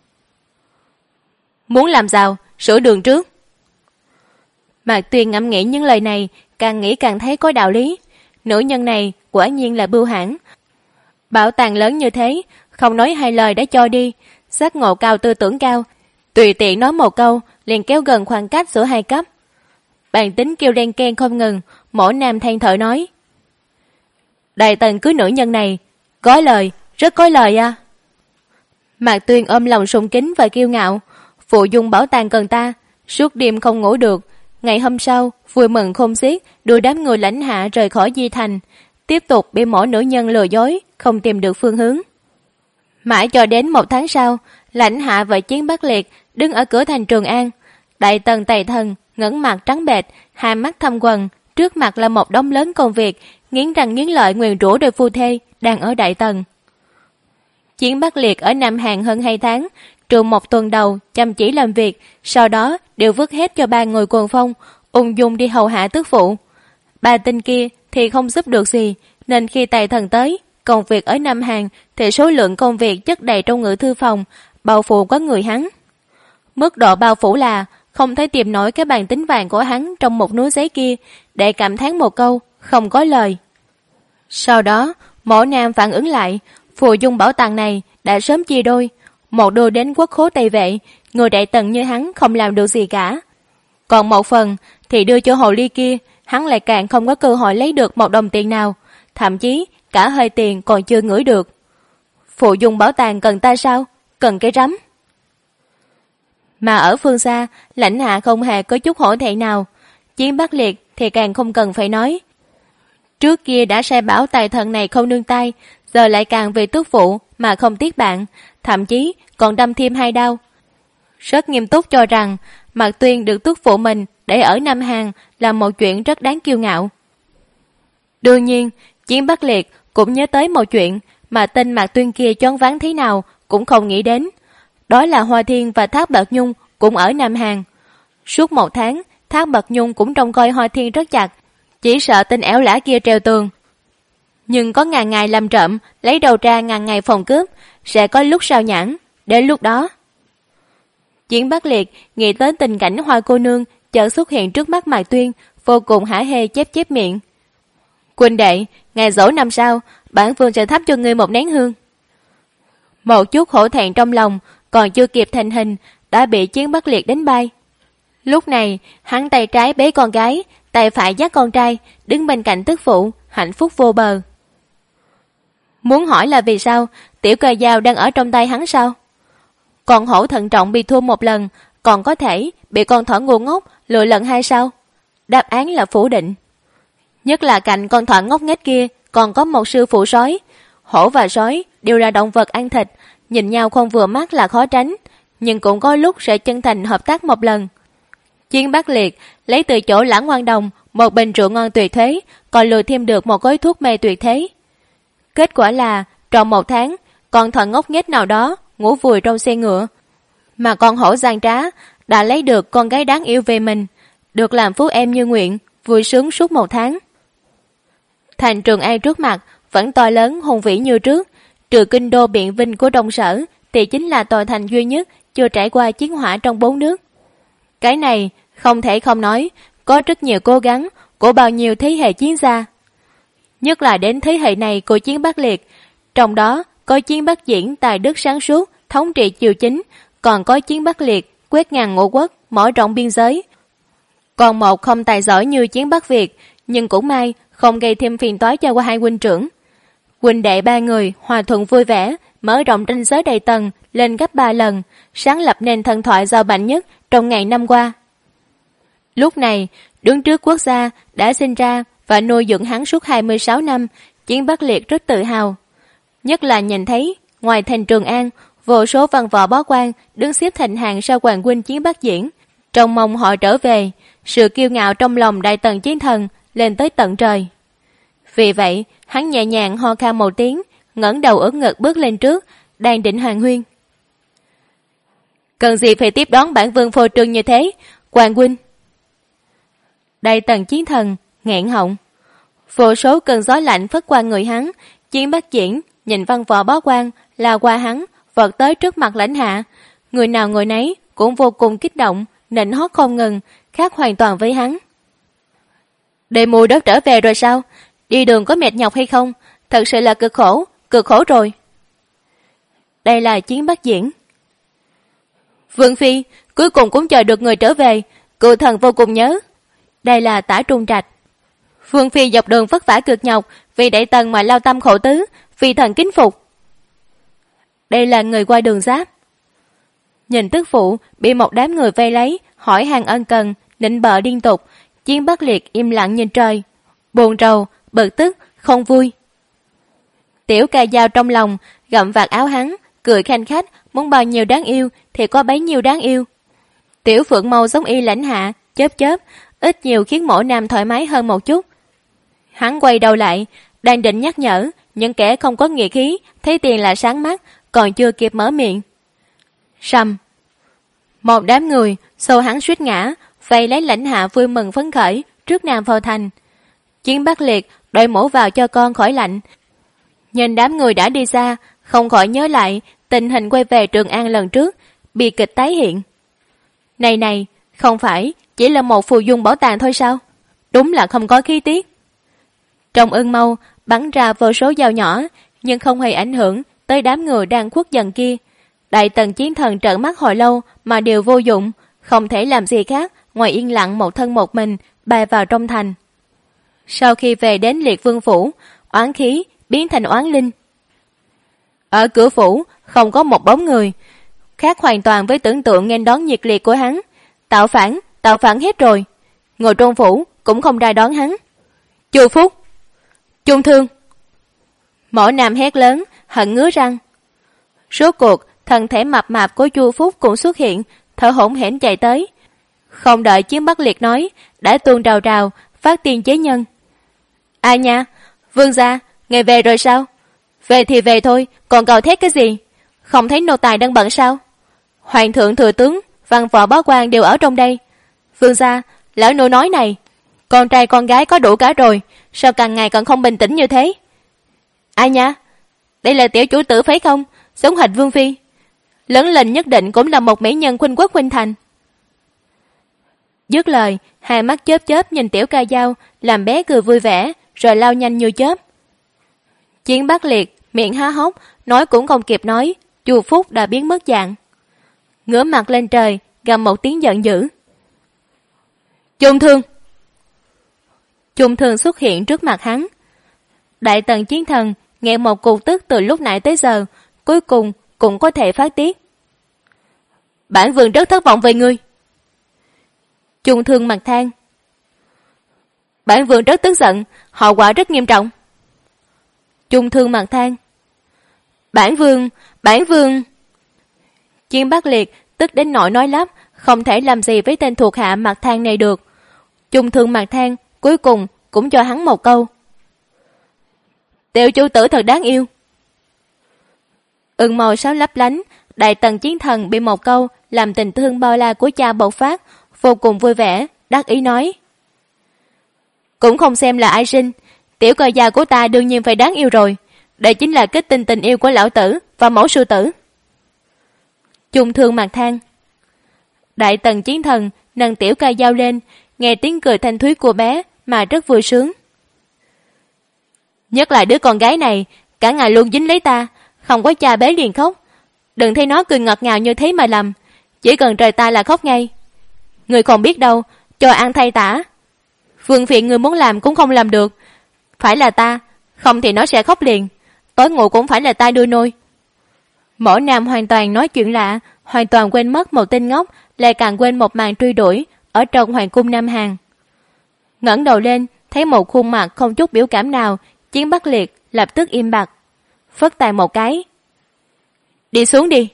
Muốn làm giàu, sửa đường trước. Mạc Tuyên ngẫm nghĩ những lời này, càng nghĩ càng thấy có đạo lý. Nữ nhân này quả nhiên là bưu hãn. Bảo tàng lớn như thế, không nói hai lời đã cho đi, giác ngộ cao tư tưởng cao, tùy tiện nói một câu liền kéo gần khoảng cách giữa hai cấp. Bàn tính kêu len ken không ngừng, mỗi nam than thở nói. Đại Tần cưới nữ nhân này, có lời, rất có lời à. Mạc Tuyên ôm lòng sùng kính và kiêu ngạo. Phụ Dung Bảo tàng cần ta, suốt đêm không ngủ được. Ngày hôm sau, vui mừng khôn xiết, đưa đám người Lãnh Hạ rời khỏi Di Thành, tiếp tục bị mỗi nữ nhân lừa dối, không tìm được phương hướng. Mãi cho đến 1 tháng sau, Lãnh Hạ và Chiến Bắc Liệt đứng ở cửa thành Trường An. Đại Tần Tày Thần ngẩng mặt trắng bệch, hai mắt thâm quầng, trước mặt là một đống lớn công việc, nghiến răng nghiến lợi nguyền rủa đôi phu thê đang ở Đại Tần. Chiến Bắc Liệt ở Nam Hàn hơn 2 tháng, trừ 1 tuần đầu chăm chỉ làm việc, sau đó đều vứt hết cho 3 người quần phong, ung dung đi hầu hạ tước phụ. 3 tên kia thì không giúp được gì, nên khi Tày Thần tới, công việc ở Nam Hàn thì số lượng công việc chất đầy trong ngự thư phòng, bao phủ có người hắn. Mức độ bao phủ là không thể tìm nổi cái bàn tính vàng của hắn trong một núi giấy kia để cảm thán một câu, không có lời. Sau đó, Mộ Nam phản ứng lại, phù dung bảo tàng này đã sớm chia đôi, một đưa đến quốc khố Tây Vệ, người đại tần như hắn không làm được gì cả. Còn một phần thì đưa cho hồ ly kia, hắn lại càng không có cơ hội lấy được một đồng tiền nào, thậm chí cả hơi tiền còn chưa ngửi được. Phù dung bảo tàng cần ta sao? Cần cái rắm. Mà ở phương xa, Lãnh Hạ không hề có chút hổ thẹn nào. Chiến Bắc Liệt thì càng không cần phải nói. Trước kia đã sai bảo tài thần này không nương tay, giờ lại càng vì tước phụ mà không tiếc bạn, thậm chí còn đâm thêm 2 đao. Rất nghiêm túc cho rằng Mạc Tuyên được tước phụ mình để ở Nam Hàn là một chuyện rất đáng kiêu ngạo. Đương nhiên, Chiến Bắc Liệt cũng nhớ tới một chuyện mà tên Mạc Tuyên kia choáng váng thế nào cũng không nghĩ đến. Đó là Hoa Thiên và Thác Bạt Nhung cũng ở Nam Hàn. Suốt 1 tháng, Thác Bạt Nhung cũng trông coi Hoa Thiên rất chặt, chỉ sợ tên ẻo lả kia treo tường. Nhưng có ngàn ngày làm trộm, lấy đầu ra ngàn ngày phòng cướp, sẽ có lúc sao nhãn, đến lúc đó. Chiến Bắc Liệt nghĩ tới tình cảnh Hoa cô nương chợt xuất hiện trước mắt Mạc Tuyên, vô cùng hả hê chép miệng. Huynh đệ, ngày giỗ năm sau, bản vương sẽ thắp cho ngươi một nén hương. Một chút hổ thẹn trong lòng còn chưa kịp thành hình đã bị Chiến Bắc Liệt đánh bay. Lúc này hắn tay trái bế con gái, tay phải dắt con trai, đứng bên cạnh tức phụ, hạnh phúc vô bờ. Muốn hỏi là vì sao tiểu cờ dao đang ở trong tay hắn sao? Con hổ thận trọng bị thua 1 lần, còn có thể bị con thỏ ngu ngốc lừa lần 2 sao? Đáp án là phủ định. Nhất là cạnh con thỏ ngốc nghếch kia còn có một sư phụ sói. Hổ và sói đều là động vật ăn thịt, nhìn nhau không vừa mắt là khó tránh, nhưng cũng có lúc sẽ chân thành hợp tác một lần. Chiến Bắc Liệt lấy từ chỗ Lãng Ngoan Đồng một bình rượu ngon tuyệt thế, còn lừa thêm được một gói thuốc mê tuyệt thế. Kết quả là trong 1 tháng, con thợ ngốc nghếch nào đó ngủ vùi trong xe ngựa, mà con hổ gian trá đã lấy được con gái đáng yêu về mình, được làm phú em như nguyện, vui sướng suốt 1 tháng. Thành Trường An trước mặt vẫn to lớn hùng vĩ như trước, trừ kinh đô Biện Vinh của Đông Sở thì chính là tòa thành duy nhất chưa trải qua chiến hỏa trong 4 nước. Cái này không thể không nói, có rất nhiều cố gắng của bao nhiêu thế hệ chiến gia. Nhất là đến thế hệ này của Chiến Bắc Liệt, trong đó có Chiến Bắc Diễn tài đức sáng suốt, thống trị triều chính, còn có Chiến Bắc Liệt quét ngang ngũ quốc, mở rộng biên giới. Còn một không tài giỏi như Chiến Bắc Việt, nhưng cũng may không gây thêm phiền toái cho 2 huynh trưởng. Huynh đệ 3 người hòa thuận vui vẻ, mở rộng ranh giới Đại Tần lên gấp 3 lần, sáng lập nền thần thoại giàu mạnh nhất trong ngàn năm qua. Lúc này, đứng trước quốc gia đã sinh ra và nuôi dưỡng hắn suốt 26 năm, Chiến Bắc Liệt rất tự hào. Nhất là nhìn thấy, ngoài thành Trường An, vô số văn võ bá quan đứng xếp thành hàng sau hoàng huynh Chiến Bắc Diễn, trông mong họ trở về, sự kiêu ngạo trong lòng Đại Tần chiến thần lên tới tận trời. Vì vậy, hắn nhẹ nhàng ho khan một tiếng, ngẩng đầu ưỡn ngực bước lên trước, đang định hoàn huyên. Cần gì phải tiếp đón bản vương phô trương như thế, hoàng huynh? Đại Tần chiến thần nghẹn họng. Vô số cơn gió lạnh phất qua người hắn, Chiến Bắc Diễn nhìn văn võ bá quan lao qua hắn, vọt tới trước mặt Lãnh Hạ. Người nào người nấy cũng vô cùng kích động, nịnh hót không ngừng, khác hoàn toàn với hắn. Đệ mùi đất trở về rồi sao? Đi đường có mệt nhọc hay không? Thật sự là cực khổ rồi. Đây là Chiến Bắc Diễn. Vương Phi, cuối cùng cũng chờ được người trở về, cựu thần vô cùng nhớ. Đây là Tả Trung Trạch. Vương Phi dọc đường vất vả cực nhọc, vì Đại Tần mà lao tâm khổ tứ, vì thần kính phục. Đây là người qua Đường Giáp. Nhìn tức phụ bị một đám người vây lấy, hỏi hàng ân cần, nịnh bợ liên tục, Chiến Bắc Liệt im lặng nhìn trời, buồn rầu, bực tức, không vui. Tiểu Ca Dao trong lòng gặm vạt áo hắn, cười khanh khách, muốn bao nhiêu đáng yêu thì có bấy nhiêu đáng yêu. Tiểu Phượng Mâu giống y Lãnh Hạ, chớp, ít nhiều khiến Mộ Nam thoải mái hơn một chút. Hắn quay đầu lại, đang định nhắc nhở những kẻ không có nghĩa khí, thấy tiền là sáng mắt, còn chưa kịp mở miệng. Sầm. Một đám người xô hắn suýt ngã, vây lấy Lãnh Hạ vui mừng phấn khởi trước Nam vào thành. Chiến Bắc Liệt đội mũ vào cho con khỏi lạnh. Nhìn đám người đã đi xa, không khỏi nhớ lại tình hình quay về Trường An lần trước, bi kịch tái hiện. Này, Không phải chỉ là một phù dung bảo tàng thôi sao? Đúng là không có khí tiết. Trong ưng mâu bắn ra vô số dao nhỏ, nhưng không hề ảnh hưởng tới đám người đang khuất dần kia. Đại tần chiến thần trợn mắt hồi lâu mà đều vô dụng, không thể làm gì khác ngoài yên lặng một thân một mình bay vào trong thành. Sau khi về đến Liệt Vương phủ, oán khí biến thành oán linh. Ở cửa phủ không có một bóng người, khác hoàn toàn với tưởng tượng nghênh đón nhiệt liệt của hắn. Tạo phản hết rồi. Ngồi trong phủ cũng không ra đón hắn. Chu Phúc, Trung Thương. Mõ Nam hét lớn, hận ngứa răng. Rốt cuộc thân thể mập mạp của Chu Phúc cũng xuất hiện, thở hổn hển chạy tới. Không đợi Chiến Bắc Liệt nói, đã tuôn rào rào phát tiên chế nhân. Ai nha, vương gia, ngài về rồi sao? Về thì về thôi, còn gào thét cái gì? Không thấy nô tài đang bận sao? Hoàng thượng thừa tướng, văn võ bá quan đều ở trong đây. Vương gia, lỡ nô nói này, con trai con gái có đủ cả rồi, sao càng ngày càng không bình tĩnh như thế? Ai nha, đây là tiểu chủ tử phải không? Giống hệt vương phi. Lớn lên nhất định cũng là một mỹ nhân khuynh quốc khuynh thành. Dứt lời, hai mắt chớp chớp nhìn Tiểu Ca Dao, làm bé cười vui vẻ, rồi lao nhanh như chớp. Chiến Bắc Liệt miệng há hốc, nói cũng không kịp nói, Chu Phúc đã biến mất dạng. Ngửa mặt lên trời, gầm một tiếng giận dữ. Trung Thương! Trung Thương xuất hiện trước mặt hắn. Đại tần chiến thần nghe một cục tức từ lúc nãy tới giờ, cuối cùng cũng có thể phát tiết. Bản vương rất thất vọng về ngươi. Trung Thương mặt than. Bản vương rất tức giận, hậu quả rất nghiêm trọng. Trung Thương mặt than. Bản vương. Chiến Bắc Liệt tức đến nỗi nói lắp, không thể làm gì với tên thuộc hạ mặt than này được. Trung Thương mặt than, cuối cùng cũng cho hắn một câu. Tiểu chủ tử thật đáng yêu. Ưng màu sáu lấp lánh, đại tần chiến thần bị một câu làm tình thương bao la của cha bộc phát, vô cùng vui vẻ, đắc ý nói. Cũng không xem là ai sinh, tiểu cờ già của ta đương nhiên phải đáng yêu rồi. Đây chính là kết tinh tình yêu của lão tử và mẫu sư tử. Trung Thương mặt than. Đại tần chiến thần nâng Tiểu Ca Dao lên, nghe tiếng cười thanh thúy của bé mà rất vui sướng. Nhất là đứa con gái này, cả ngày luôn dính lấy ta, không có cha bé liền khóc. Đừng thấy nó cười ngọt ngào như thế mà lầm, chỉ cần rời ta là khóc ngay. Người còn biết đâu, cho ăn thay tả. Vương phiện người muốn làm cũng không làm được. Phải là ta, không thì nó sẽ khóc liền. Tối ngủ cũng phải là ta đưa nôi. Mõ Nam hoàn toàn nói chuyện lạ, hoàn toàn quên mất một tên ngốc, lại càng quên một màn truy đuổi ở trong hoàng cung Nam Hàn. Ngẩng đầu lên, thấy một khuôn mặt không chút biểu cảm nào, Chiến Bắc Liệt lập tức im bặt, phất tay một cái. Đi xuống đi.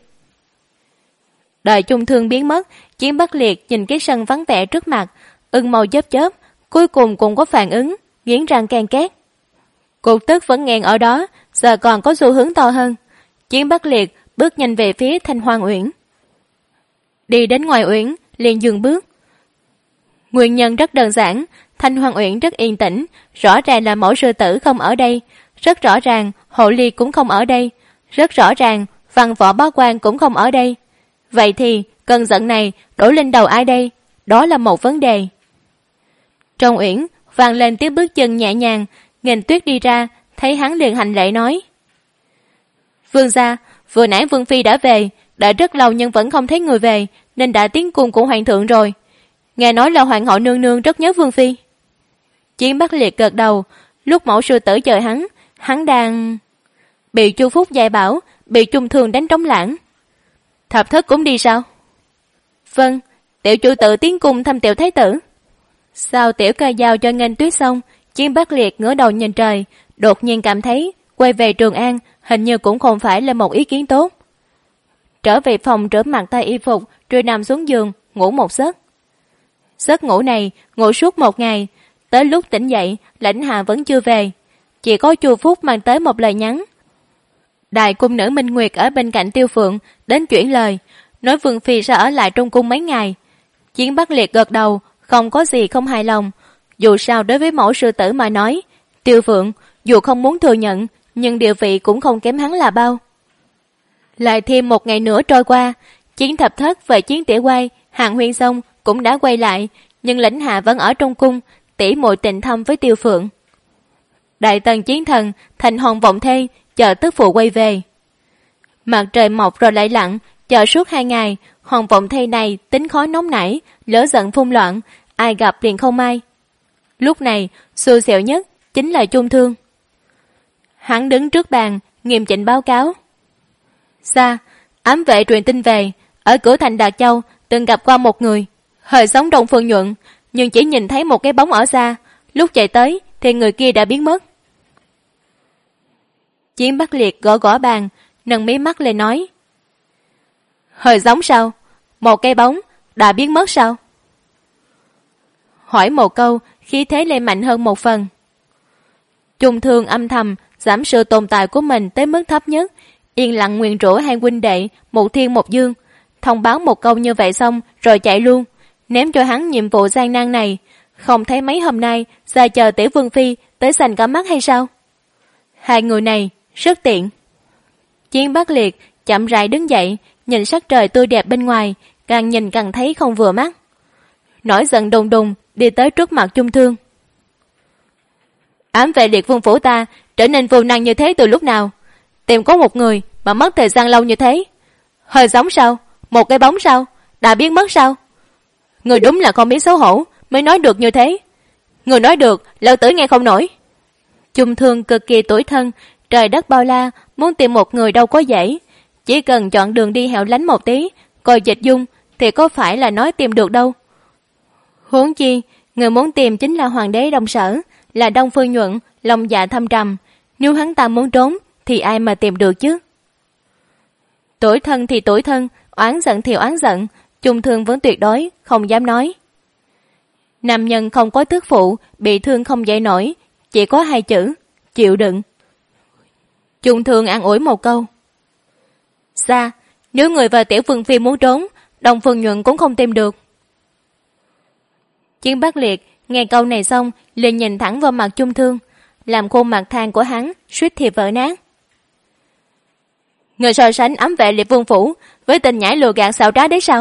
Đợi Trung Thương biến mất, Chiến Bắc Liệt nhìn cái sân vắng vẻ trước mặt, ưng màu chớp chớp, cuối cùng cũng có phản ứng, nghiến răng ken két. Cục tức vẫn nghẹn ở đó, giờ còn có xu hướng to hơn. Chiến Bắc Liệt bước nhanh về phía Thanh Hoang Uyển. Đi đến ngoài uyển, liền dừng bước. Nguyên nhân rất đơn giản, Thanh Hoang Uyển rất yên tĩnh, rõ ràng là mẫu sư tử không ở đây, rất rõ ràng hộ ly cũng không ở đây, rất rõ ràng văn võ bá quan cũng không ở đây. Vậy thì cơn giận này đổ lên đầu ai đây? Đó là một vấn đề. Trong uyển vang lên tiếng bước chân nhẹ nhàng, Nghênh Tuyết đi ra, thấy hắn liền hành lễ nói. Vương gia, vừa nãy Vương phi đã về, đã rất lâu nhưng vẫn không thấy người về, nên đã tiến cung của hoàng thượng rồi. Nghe nói là hoàng hậu nương nương rất nhớ Vương phi. Chiến Bắc Liệt gật đầu, lúc mẫu sư tử chờ hắn đang bị Chu Phúc dạy bảo, bị Trung Thương đánh trống lãng. Thập thất cũng đi sao? Vâng, tiểu chủ tử tiến cung thăm tiểu thái tử. Sau Tiểu Ca Dao cho Nghênh Tuyết xong, Chiến Bắc Liệt ngửa đầu nhìn trời, đột nhiên cảm thấy quay về Trường An hình như cũng không phải là một ý kiến tốt. Trở về phòng rửa mặt tay y phục, rồi nằm xuống giường ngủ một giấc. Giấc ngủ này ngủ suốt một ngày, tới lúc tỉnh dậy Lãnh Hạ vẫn chưa về, chỉ có Chu Phúc mang tới một lời nhắn. Đại cung nữ Minh Nguyệt ở bên cạnh Tiêu Phượng đến chuyển lời, nói Vương phi sẽ ở lại trong cung mấy ngày. Chiến Bắc Liệt gật đầu, không có gì không hài lòng. Dù sao đối với mẫu sư tử mà nói, Tiêu Phượng dù không muốn thừa nhận, nhưng địa vị cũng không kém hắn là bao. Lại thêm một ngày nữa trôi qua, Chiến Thập Thất và Chiến Tỉa Quay, Hàng Huyên xong cũng đã quay lại, nhưng Lãnh Hạ vẫn ở trong cung, tỉ muội tình thâm với Tiêu Phượng. Đại tần chiến thần thành hòn vọng thê, chờ tức phụ quay về. Mặt trời mọc rồi lại lặn, chờ suốt 2 ngày, hòn vọng thê này tính khó nóng nảy, lỡ giận phun loạn, ai gặp liền không may. Lúc này, xui xẻo nhất chính là Chung Thương. Hắn đứng trước bàn, nghiêm chỉnh báo cáo. Xa, ám vệ truyền tin về, ở cửa thành Đạt Châu từng gặp qua một người, hơi sống Đông Phương Nhuận, nhưng chỉ nhìn thấy một cái bóng ở xa, lúc chạy tới thì người kia đã biến mất. Chiến Bắc Liệt gõ gõ bàn, nâng mí mắt lên nói. Hơi giống sao? Một cái bóng, đã biến mất sao? Hỏi một câu, khí thế lên mạnh hơn một phần. Chung Thương âm thầm giảm sự tồn tại của mình tới mức thấp nhất, yên lặng nguyền rủa hai huynh đệ một thiên một dương, thông báo một câu như vậy xong rồi chạy luôn, ném cho hắn nhiệm vụ gian nan này. Không thấy mấy hôm nay ra chờ Tiểu Vương Phi tới sành cả mắt hay sao? Hai người này rất tiện. Chiến Bắc Liệt chậm rãi đứng dậy, nhìn sắc trời tươi đẹp bên ngoài, càng nhìn càng thấy không vừa mắt. Nổi giận đùng đùng đi tới trước mặt Chung Thương. Ám vệ Liệt Vương phủ ta trở nên vô năng như thế từ lúc nào? Tìm có một người mà mất thời gian lâu như thế. Hơi giống sao? Một cái bóng sao? Đã biến mất sao? Người đúng là không biết xấu hổ mới nói được như thế. Người nói được, lão tử nghe không nổi. Chung Thương cực kỳ tủi thân, trời đất bao la, muốn tìm một người đâu có dễ. Chỉ cần chọn đường đi hẻo lánh một tí, coi dịch dung, thì có phải là nói tìm được đâu. Huống chi, người muốn tìm chính là hoàng đế Đông Sở, là Đông Phương Nhuận, lòng dạ thâm trầm. Nếu hắn ta muốn trốn, thì ai mà tìm được chứ? Tủi thân thì tủi thân, oán giận thì oán giận, Chung Thương vẫn tuyệt đối không dám nói. Nam nhân không có tước phụ, bị thương không dậy nổi, chỉ có 2 chữ, chịu đựng. Chung Thương an ủi một câu. Xa, nếu người và Tiểu Vương Phi muốn trốn, Đông Phương Nhuận cũng không tìm được. Chiến Bắc Liệt nghe câu này xong, liền nhìn thẳng vào mặt Chung Thương, làm khuôn mặt than của hắn suýt thì vỡ nát. Người so sánh ám vệ Liệt Vương phủ với tình nhãi lừa gạt xảo trá đấy sao?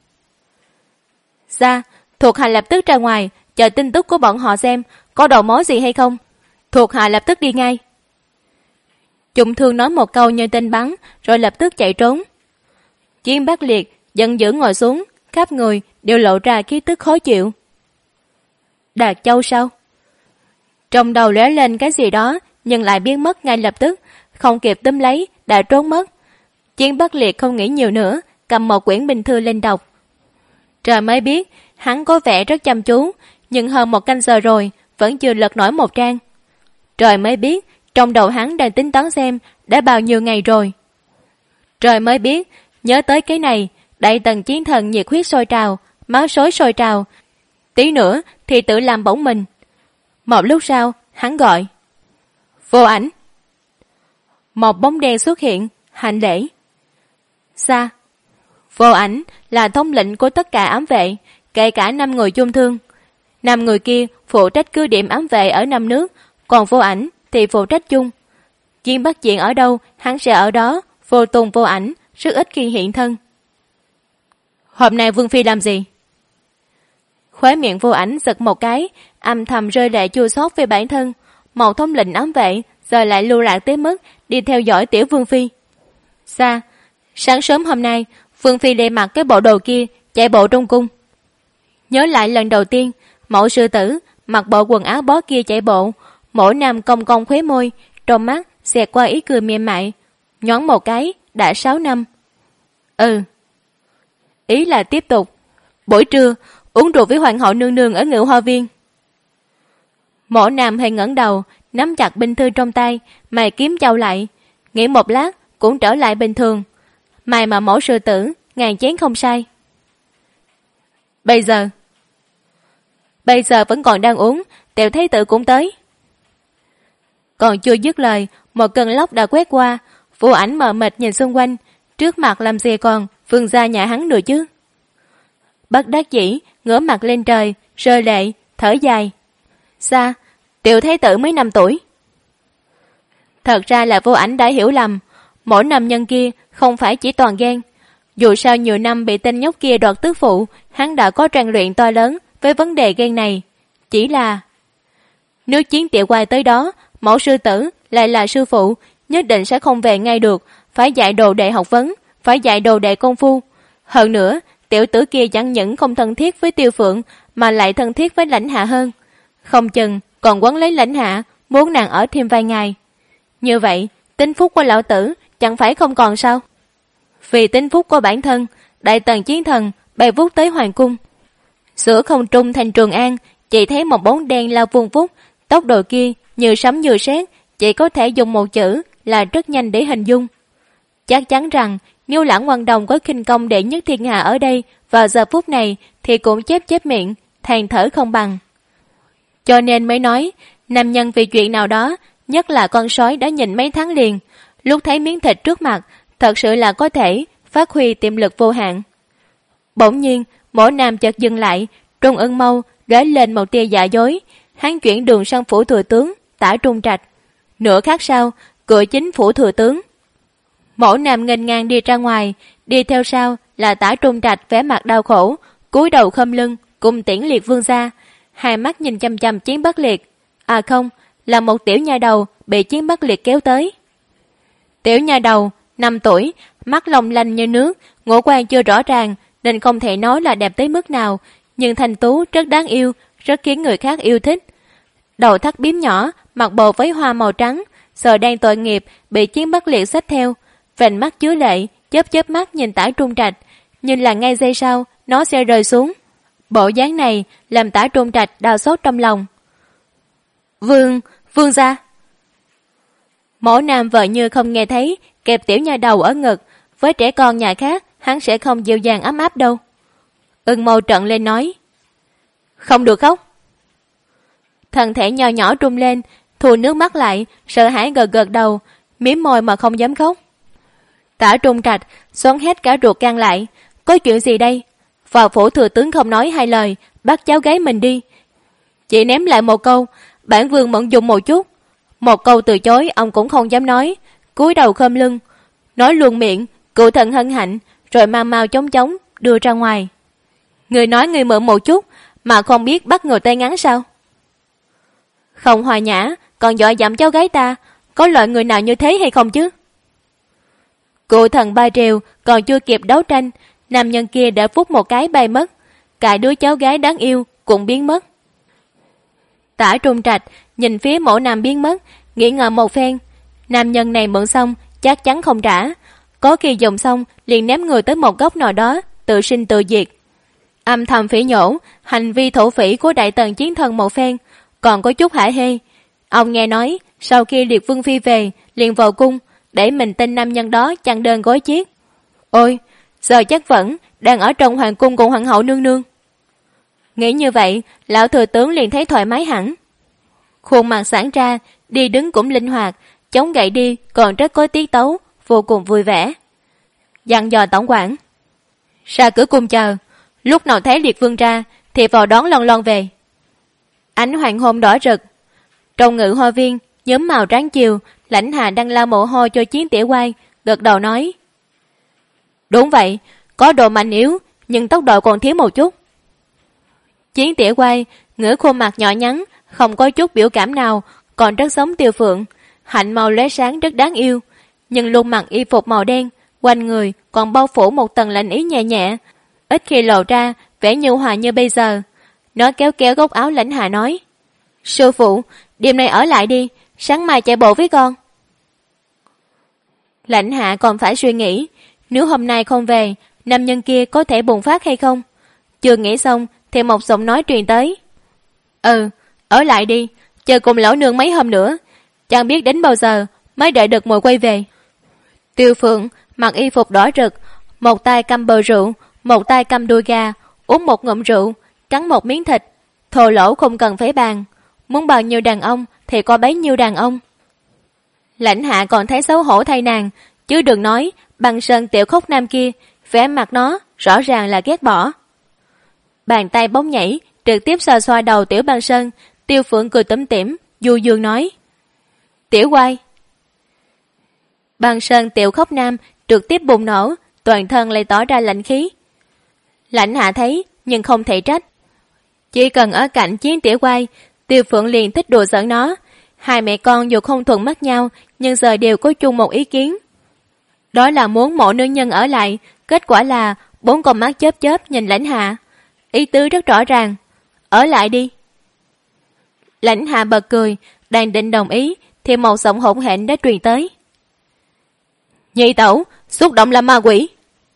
Ra, thuộc hạ lập tức ra ngoài, chờ tin tức của bọn họ xem có đầu mối gì hay không. Thuộc hạ lập tức đi ngay. Chung Thương nói một câu như tên bắn, rồi lập tức chạy trốn. Chiến Bắc Liệt giận dữ ngồi xuống, khắp người đều lộ ra khí tức khó chịu. Đạt Châu sao? Trong đầu lóe lên cái gì đó, nhưng lại biến mất ngay lập tức, không kịp túm lấy, đã trốn mất. Chiến Bắc Liệt không nghĩ nhiều nữa, cầm một quyển binh thư lên đọc. Trời mới biết, hắn có vẻ rất chăm chú, nhưng hơn 1 canh giờ rồi, vẫn chưa lật nổi một trang. Trời mới biết, trong đầu hắn đang tính toán xem đã bao nhiêu ngày rồi. Trời mới biết, nhớ tới cái này, đại tần chiến thần nhiệt huyết sôi trào, máu xối sôi trào. Tí nữa thì tự làm bổng mình. Một lúc sau, hắn gọi. Vô Ảnh. Một bóng đen xuất hiện, hành lễ. Xa. Vô Ảnh là thống lĩnh của tất cả ám vệ, kể cả 5 người Chung Thương. 5 người kia phụ trách cứ điểm ám vệ ở 5 nước, còn Vô Ảnh thì phụ trách chung. Chiến Bắc Diện ở đâu, hắn sẽ ở đó, vô tung vô ảnh, rất ít khi hiện thân. Hôm nay Vương Phi làm gì? Khóe miệng Vô Ảnh giật một cái, âm thầm rơi lệ chua xót về bản thân. Một thống lĩnh ám vệ giờ lại lưu lạc tới mức đi theo dõi tiểu Vương Phi. Xa, sáng sớm hôm nay Vương Phi để mặc cái bộ đồ kia chạy bộ trong cung. Nhớ lại lần đầu tiên mẫu sư tử mặc bộ quần áo bó kia chạy bộ, mỗi nam cong cong khóe môi, trong mắt xẹt qua ý cười mềm mại. Nhoáng một cái đã 6 năm. Ý là tiếp tục. Buổi trưa uống rượu với hoàng hậu nương nương ở Ngự Hoa Viên. Mộ nam hơi ngẩng đầu, nắm chặt binh thư trong tay, mày kiếm chau lại, nghĩ một lát cũng trở lại bình thường. Mày mà mẫu sư tử ngàn chén không sai. Bây giờ vẫn còn đang uống, Tiểu Thái tử cũng tới. Còn chưa dứt lời, một cơn lốc đã quét qua. Vô Ảnh mờ mịt nhìn xung quanh, trước mặt làm gì còn vương gia nhà hắn nữa chứ. Bất đắc dĩ ngửa mặt lên trời, rơi lệ, thở dài. Sao? Tiểu Thái tử mới 5 tuổi. Thật ra là Vô Ảnh đã hiểu lầm, mỗi nam nhân kia không phải chỉ toàn ghen. Dù sao nhiều năm bị tên nhóc kia đoạt tước phụ, hắn đã có rèn luyện to lớn với vấn đề ghen này. Chỉ là nếu Chiến Tiểu Quay tới đó, mẫu sư tử lại là sư phụ, nhất định sẽ không về ngay được, phải dạy đồ đệ học vấn, phải dạy đồ đệ công phu. Hơn nữa, tiểu tử kia chẳng những không thân thiết với Tiêu Phượng mà lại thân thiết với Lãnh Hạ hơn. Không chừng còn quấn lấy Lãnh Hạ, muốn nàng ở thêm vài ngày. Như vậy, tính phúc của lão tử chẳng phải không còn sao? Vì tính phúc của bản thân, Đại Tần Chiến Thần bay vút tới hoàng cung. Giữa không trung thành Trường An, chỉ thấy một bóng đen lao vuông vút, tốc độ kia như sấm như sét, chỉ có thể dùng một chữ là rất nhanh để hình dung. Chắc chắn rằng nếu Lãng Quang Đồng có khinh công đệ nhất thiên hạ ở đây vào giờ phút này thì cũng chép miệng, than thở không bằng. Cho nên mới nói, nam nhân vì chuyện nào đó, nhất là con sói đã nhìn mấy tháng liền, lúc thấy miếng thịt trước mặt, thật sự là có thể phát huy tiềm lực vô hạn. Bỗng nhiên, Mỗ Nam chợt dừng lại, Trung Ưng Mâu lóe lên một tia giả dối, hắn chuyển đường sang phủ thừa tướng Tả Trung Trạch. Nửa khắc sau, cửa chính phủ thừa tướng. Mỗ Nam nghênh ngang đi ra ngoài, đi theo sau là Tả Trung Trạch vẻ mặt đau khổ, cúi đầu khom lưng cùng Tiễn Liệt vương gia, hai mắt nhìn chăm chăm Chiến Bắc Liệt. À không, là một tiểu nha đầu bị Chiến Bắc Liệt kéo tới. Tiểu nha đầu 5 tuổi, mắt long lanh như nước, ngũ quan chưa rõ ràng nên không thể nói là đẹp tới mức nào, nhưng thanh tú rất đáng yêu, rất khiến người khác yêu thích. Đầu thắt bím nhỏ, mặc bộ váy hoa màu trắng, sờ đang tội nghiệp bị Chiến Bắc Liệt xách theo, vành mắt chứa lệ, chớp mắt nhìn Tả Trung Trạch, nhưng là ngay giây sau nó sẽ rơi xuống. Bộ dáng này làm Tả Trung Trạch đau xót trong lòng. Vương gia. Mỗ Nam vợ như không nghe thấy, kẹp tiểu nha đầu ở ngực, với trẻ con nhà khác hắn sẽ không dịu dàng ấm áp đâu. Ưng Mâu trợn lên nói, không được khóc. Thân thể nho nhỏ trung lên, thu nước mắt lại, sợ hãi gật đầu, mím môi mà không dám khóc. Tả Trung Trạch xoắn hết cả ruột gan lại, có chuyện gì đây? Vào phủ thừa tướng không nói hai lời, bắt cháu gái mình đi. Chỉ ném lại một câu, bản vương mẫn dụng một chút. Một câu từ chối ông cũng không dám nói, cúi đầu khom lưng, nói luôn miệng, cựu thần hân hạnh, rồi mau chóng đưa ra ngoài. Người nói người mượn một chút, mà không biết bắt người tay ngắn sao? Không hòa nhã, còn dọa dẫm cháu gái ta, có loại người nào như thế hay không chứ? Cựu thần ba trèo còn chưa kịp đấu tranh, nam nhân kia đã phút một cái bay mất, cả đứa cháu gái đáng yêu cũng biến mất. Tả Trung Trạch nhìn phía Mỗ Nam biến mất, nghĩ ngợi một phen, nam nhân này mượn xong chắc chắn không trả, có khi dùng xong liền ném người tới một góc nào đó, tự sinh tự diệt. Âm thầm phỉ nhổ hành vi thổ phỉ của Đại Tần Chiến Thần một phen, còn có chút hả hê. Ông nghe nói sau khi Liệt Vương Phi về liền vào cung để mình tên nam nhân đó chặn đơn gối chiếc. Ôi, giờ chắc vẫn đang ở trong hoàng cung cùng hoàng hậu nương nương. Nghĩ như vậy, lão thừa tướng liền thấy thoải mái hẳn. Khuôn mặt giãn ra, đi đứng cũng linh hoạt, chống gậy đi còn rất có tiết tấu, vô cùng vui vẻ. Dặn dò tổng quản, ra cửa cung chờ, lúc nào thấy Liệt Vương ra thì vào đón lon về. Ánh hoàng hôn đỏ rực. Trong ngự hoa viên, nhóm màu ráng chiều, Lãnh Hạ đang lau mồ hôi cho Chiến Tiểu Quay, gật đầu nói, đúng vậy, có độ mạnh yếu, nhưng tốc độ còn thiếu một chút. Chiến Tiểu Quay ngửa khuôn mặt nhỏ nhắn, không có chút biểu cảm nào, còn rất giống Tiêu Phượng, hạnh màu lóe sáng rất đáng yêu, nhưng luôn mặc y phục màu đen, quanh người còn bao phủ một tầng lạnh ý nhẹ nhẹ, ít khi lộ ra vẻ nhu hòa như bây giờ. Nó kéo góc áo Lãnh Hạ nói, sư phụ, đêm nay ở lại đi, sáng mai chạy bộ với con. Lãnh Hạ còn phải suy nghĩ, nếu hôm nay không về, nam nhân kia có thể bùng phát hay không. Chưa nghĩ xong thì một giọng nói truyền tới, ở lại đi, chờ cùng lão nương mấy hôm nữa, chẳng biết đến bao giờ mới đợi được mùi quay về. Tiêu Phượng mặc y phục đỏ rực, một tay cầm bờ rượu, một tay cầm đuôi gà, uống một ngụm rượu, cắn một miếng thịt, thô lỗ không cần phế bàn, muốn bao nhiêu đàn ông thì có bấy nhiêu đàn ông. Lãnh Hạ còn thấy xấu hổ thay nàng, chứ đừng nói Băng Sơn tiểu khốc nam kia, vẻ mặt nó rõ ràng là ghét bỏ. Bàn tay bóng nhảy trực tiếp xoa đầu Tiểu Băng Sơn. Tiêu Phượng cười tủm tỉm, du dương nói, Tiểu Quay. Băng Sơn tiểu khốc nam trực tiếp bùng nổ, toàn thân lại tỏ ra lạnh khí. Lãnh Hạ thấy nhưng không thể trách. Chỉ cần ở cạnh Chiến Tiểu Quay, Tiêu Phượng liền thích đùa giỡn nó. Hai mẹ con dù không thuận mắt nhau nhưng giờ đều có chung một ý kiến. Đó là muốn mỗi nữ nhân ở lại. Kết quả là 4 con mắt chớp chớp nhìn Lãnh Hạ. Ý tứ rất rõ ràng. Ở lại đi. Lãnh Hạ bật cười, đang định đồng ý thì một giọng hỗn hển đã truyền tới. Nhị tẩu, xúc động là ma quỷ.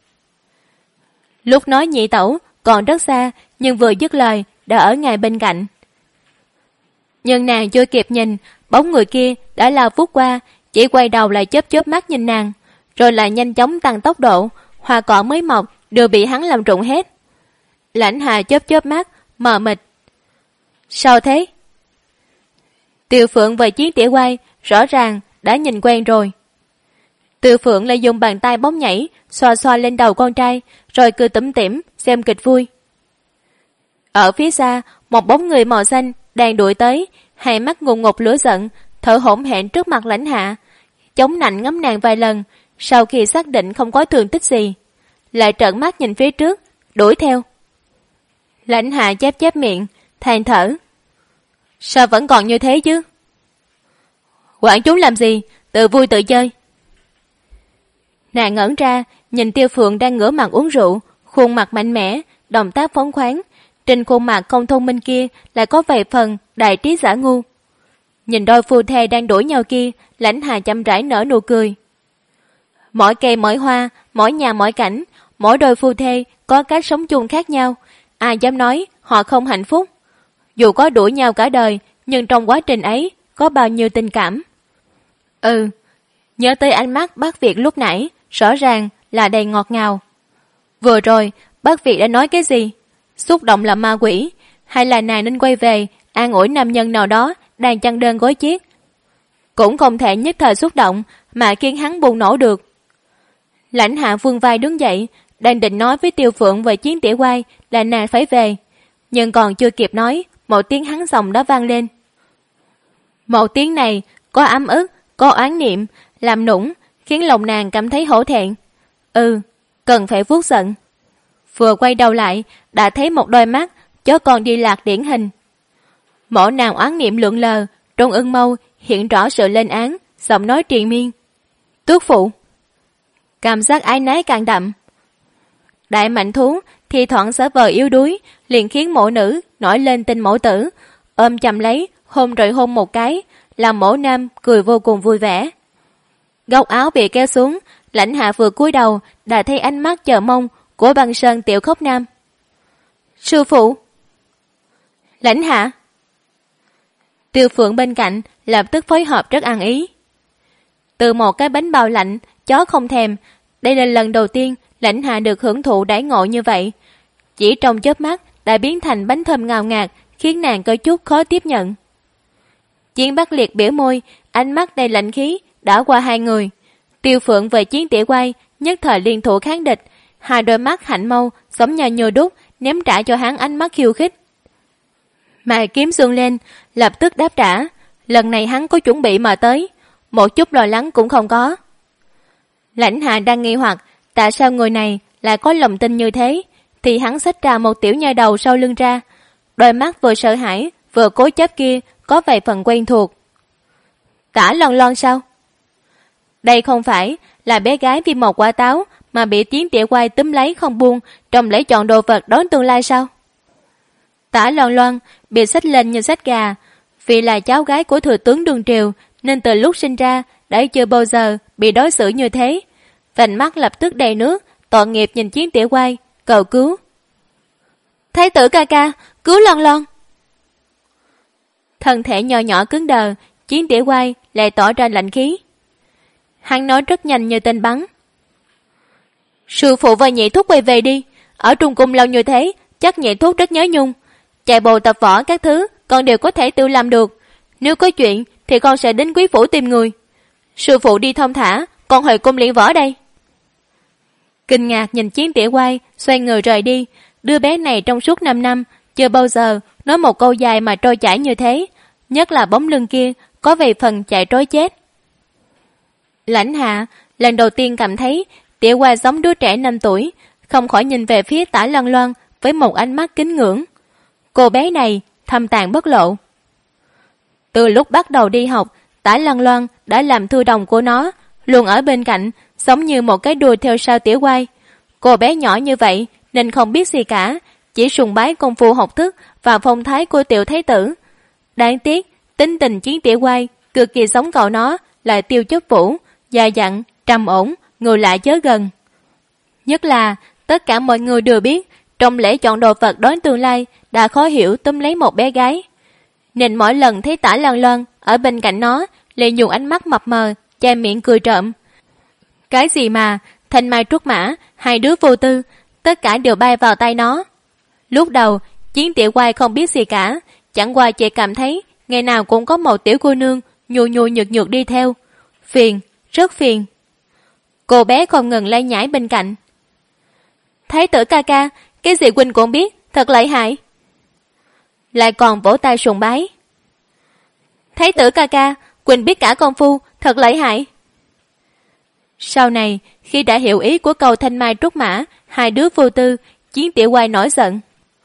Lúc nói nhị tẩu còn rất xa, nhưng vừa dứt lời đã ở ngay bên cạnh. Nhưng nàng chưa kịp nhìn, bóng người kia đã lao vút qua, chỉ quay đầu lại chớp chớp mắt nhìn nàng, rồi lại nhanh chóng tăng tốc độ, hoa cỏ mới mọc đều bị hắn làm rụng hết. Lãnh Hà chớp chớp mắt, mờ mịt. Sao thế? Tiêu Phượng và Chiến Tiểu Quay rõ ràng đã nhìn quen rồi. Tiêu Phượng lại dùng bàn tay bóng nhảy xoa xoa lên đầu con trai, rồi cười tủm tỉm xem kịch vui. Ở phía xa, một bóng người màu xanh đang đuổi tới, hai mắt ngùn ngụt lửa giận, thở hổn hển trước mặt Lãnh Hạ, chống nạnh ngắm nàng vài lần. Sau khi xác định không có thương tích gì, lại trợn mắt nhìn phía trước, đuổi theo. Lãnh Hạ chép chép miệng, than thở. Sao vẫn còn như thế chứ? Quản chúng làm gì, tự vui tự chơi. Nàng ngẩn ra, nhìn Tiêu Phượng đang ngửa mặt uống rượu, khuôn mặt mạnh mẽ, động tác phóng khoáng. Trên khuôn mặt không thông minh kia lại có vài phần đại trí giả ngu. Nhìn đôi phu thê đang đuổi nhau kia, Lãnh Hà chậm rãi nở nụ cười. Mỗi cây mỗi hoa, mỗi nhà mỗi cảnh, mỗi đôi phu thê có cách sống chung khác nhau. Ai dám nói họ không hạnh phúc? Dù có đuổi nhau cả đời, nhưng trong quá trình ấy có bao nhiêu tình cảm. Nhớ tới ánh mắt bác Việt lúc nãy, rõ ràng là đầy ngọt ngào. Vừa rồi, bác Việt đã nói cái gì? Xúc động là ma quỷ, hay là nàng nên quay về an ủi nam nhân nào đó đang chăn đơn gối chiếc? Cũng không thể nhất thời xúc động mà khiến hắn bùng nổ được. Lãnh Hạ vươn vai đứng dậy, đang định nói với Tiêu Phượng và Chiến Tiểu Quay là nàng phải về, nhưng còn chưa kịp nói, một tiếng hắn giọng đã vang lên. Một tiếng này có ấm ức, có oán niệm, làm nũng, khiến lòng nàng cảm thấy hổ thẹn. Cần phải vuốt giận. Vừa quay đầu lại, đã thấy một đôi mắt chó con đi lạc điển hình. Mỗi nàng oán niệm lượn lờ, trong ưng mâu hiện rõ sự lên án, giọng nói triền miên. Tước phụ. Cảm giác ái nái càng đậm. Đại mạnh thú thì thoảng sở vờ yếu đuối, liền khiến mộ nữ nổi lên tình mẫu tử, ôm chầm lấy, hôn rồi hôn một cái, làm mẫu nam cười vô cùng vui vẻ. Góc áo bị kéo xuống, Lãnh Hạ vừa cúi đầu đã thấy ánh mắt chờ mong của Băng Sơn Tiểu Khốc Nam. Sư phụ. Lãnh Hạ. Tiêu Phượng bên cạnh lập tức phối hợp rất ăn ý. Từ một cái bánh bao lạnh, chó không thèm, đây là lần đầu tiên Lãnh Hạ được hưởng thụ đãi ngộ như vậy. Chỉ trong chớp mắt đã biến thành bánh thơm ngào ngạt, khiến nàng có chút khó tiếp nhận. Chiến Bắc Liệt biểu môi, ánh mắt đầy lạnh khí đã qua hai người. Tiêu Phượng và Chiến Tiểu Quay nhất thời liên thủ kháng địch, hai đôi mắt hạnh mâu giống nhau như đúc, ném trả cho hắn ánh mắt khiêu khích. Mà kiếm xuân lên, lập tức đáp trả. Lần này hắn có chuẩn bị mà tới, một chút lo lắng cũng không có. Lãnh Hạ đang nghi hoặc tại sao người này lại có lòng tin như thế, thì hắn xách ra một tiểu nha đầu sau lưng ra. Đôi mắt vừa sợ hãi vừa cố chấp kia có vài phần quen thuộc. Tả Lon Lon sao? Đây không phải là bé gái vì một quả táo mà bị Chiến Tiểu Quay túm lấy không buông, trong lấy chọn đồ vật đón tương lai sao? Tả Lon Lon bị xách lên như xách gà, vì là cháu gái của thừa tướng Đường Triều nên từ lúc sinh ra đã chưa bao giờ bị đối xử như thế. Vành mắt lập tức đầy nước, tội nghiệp nhìn Chiến Tiểu Quay, cầu cứu. Thái tử ca ca, cứu Lon Lon. Thân thể nhỏ nhỏ cứng đờ, Chiến Tiểu Quay lại tỏ ra lạnh khí. Hắn nói rất nhanh như tên bắn. Sư phụ và nhị thúc quay về đi, ở Trung Cung lâu như thế, chắc nhị thúc rất nhớ nhung. Chạy bộ tập võ các thứ, con đều có thể tự làm được. Nếu có chuyện thì con sẽ đến quý phủ tìm người. Sư phụ đi thông thả, con hồi cung luyện võ đây. Kinh ngạc nhìn Chiến Tiểu Quay, xoay người rời đi. Đứa bé này trong suốt 5 năm, chưa bao giờ nói một câu dài mà trôi chảy như thế. Nhất là bóng lưng kia, có vài phần chạy trối chết. Lãnh Hạ lần đầu tiên cảm thấy Tiểu Oai giống đứa trẻ 5 tuổi, không khỏi nhìn về phía Tả Lăng Loan với một ánh mắt kính ngưỡng. Cô bé này thâm tàng bất lộ. Từ lúc bắt đầu đi học, Tả Lăng Loan đã làm thư đồng của nó, luôn ở bên cạnh, giống như một cái đuôi theo sau Tiểu Oai. Cô bé nhỏ như vậy nên không biết gì cả, chỉ sùng bái công phu học thức và phong thái của tiểu thái tử. Đáng tiếc, tính tình Chiến Tiểu Oai cực kỳ giống cậu nó, lại tiêu chất vũ, già dặn, trầm ổn, người lạ chớ gần. Nhất là tất cả mọi người đều biết, trong lễ chọn đồ vật đón tương lai đã khó hiểu túm lấy một bé gái, nên mỗi lần thấy Tả Lăng Loan ở bên cạnh nó liền dùng ánh mắt mập mờ che miệng cười trộm. Cái gì mà thanh mai trúc mã, hai đứa vô tư, tất cả đều bay vào tay nó. Lúc đầu Chiến Tiểu Oai không biết gì cả, chẳng qua chỉ cảm thấy ngày nào cũng có một tiểu cô nương nhu nhu nhược nhược đi theo, phiền, rất phiền. Cô bé không ngừng lay nhải bên cạnh. Thái tử ca ca, cái gì huynh cũng biết, thật lợi hại. Lại còn vỗ tay sùng bái. Thái tử ca ca, huynh biết cả công phu, thật lợi hại. Sau này, khi đã hiểu ý của câu thanh mai trúc mã, hai đứa vô tư, Chiến Tiểu Oai nổi giận.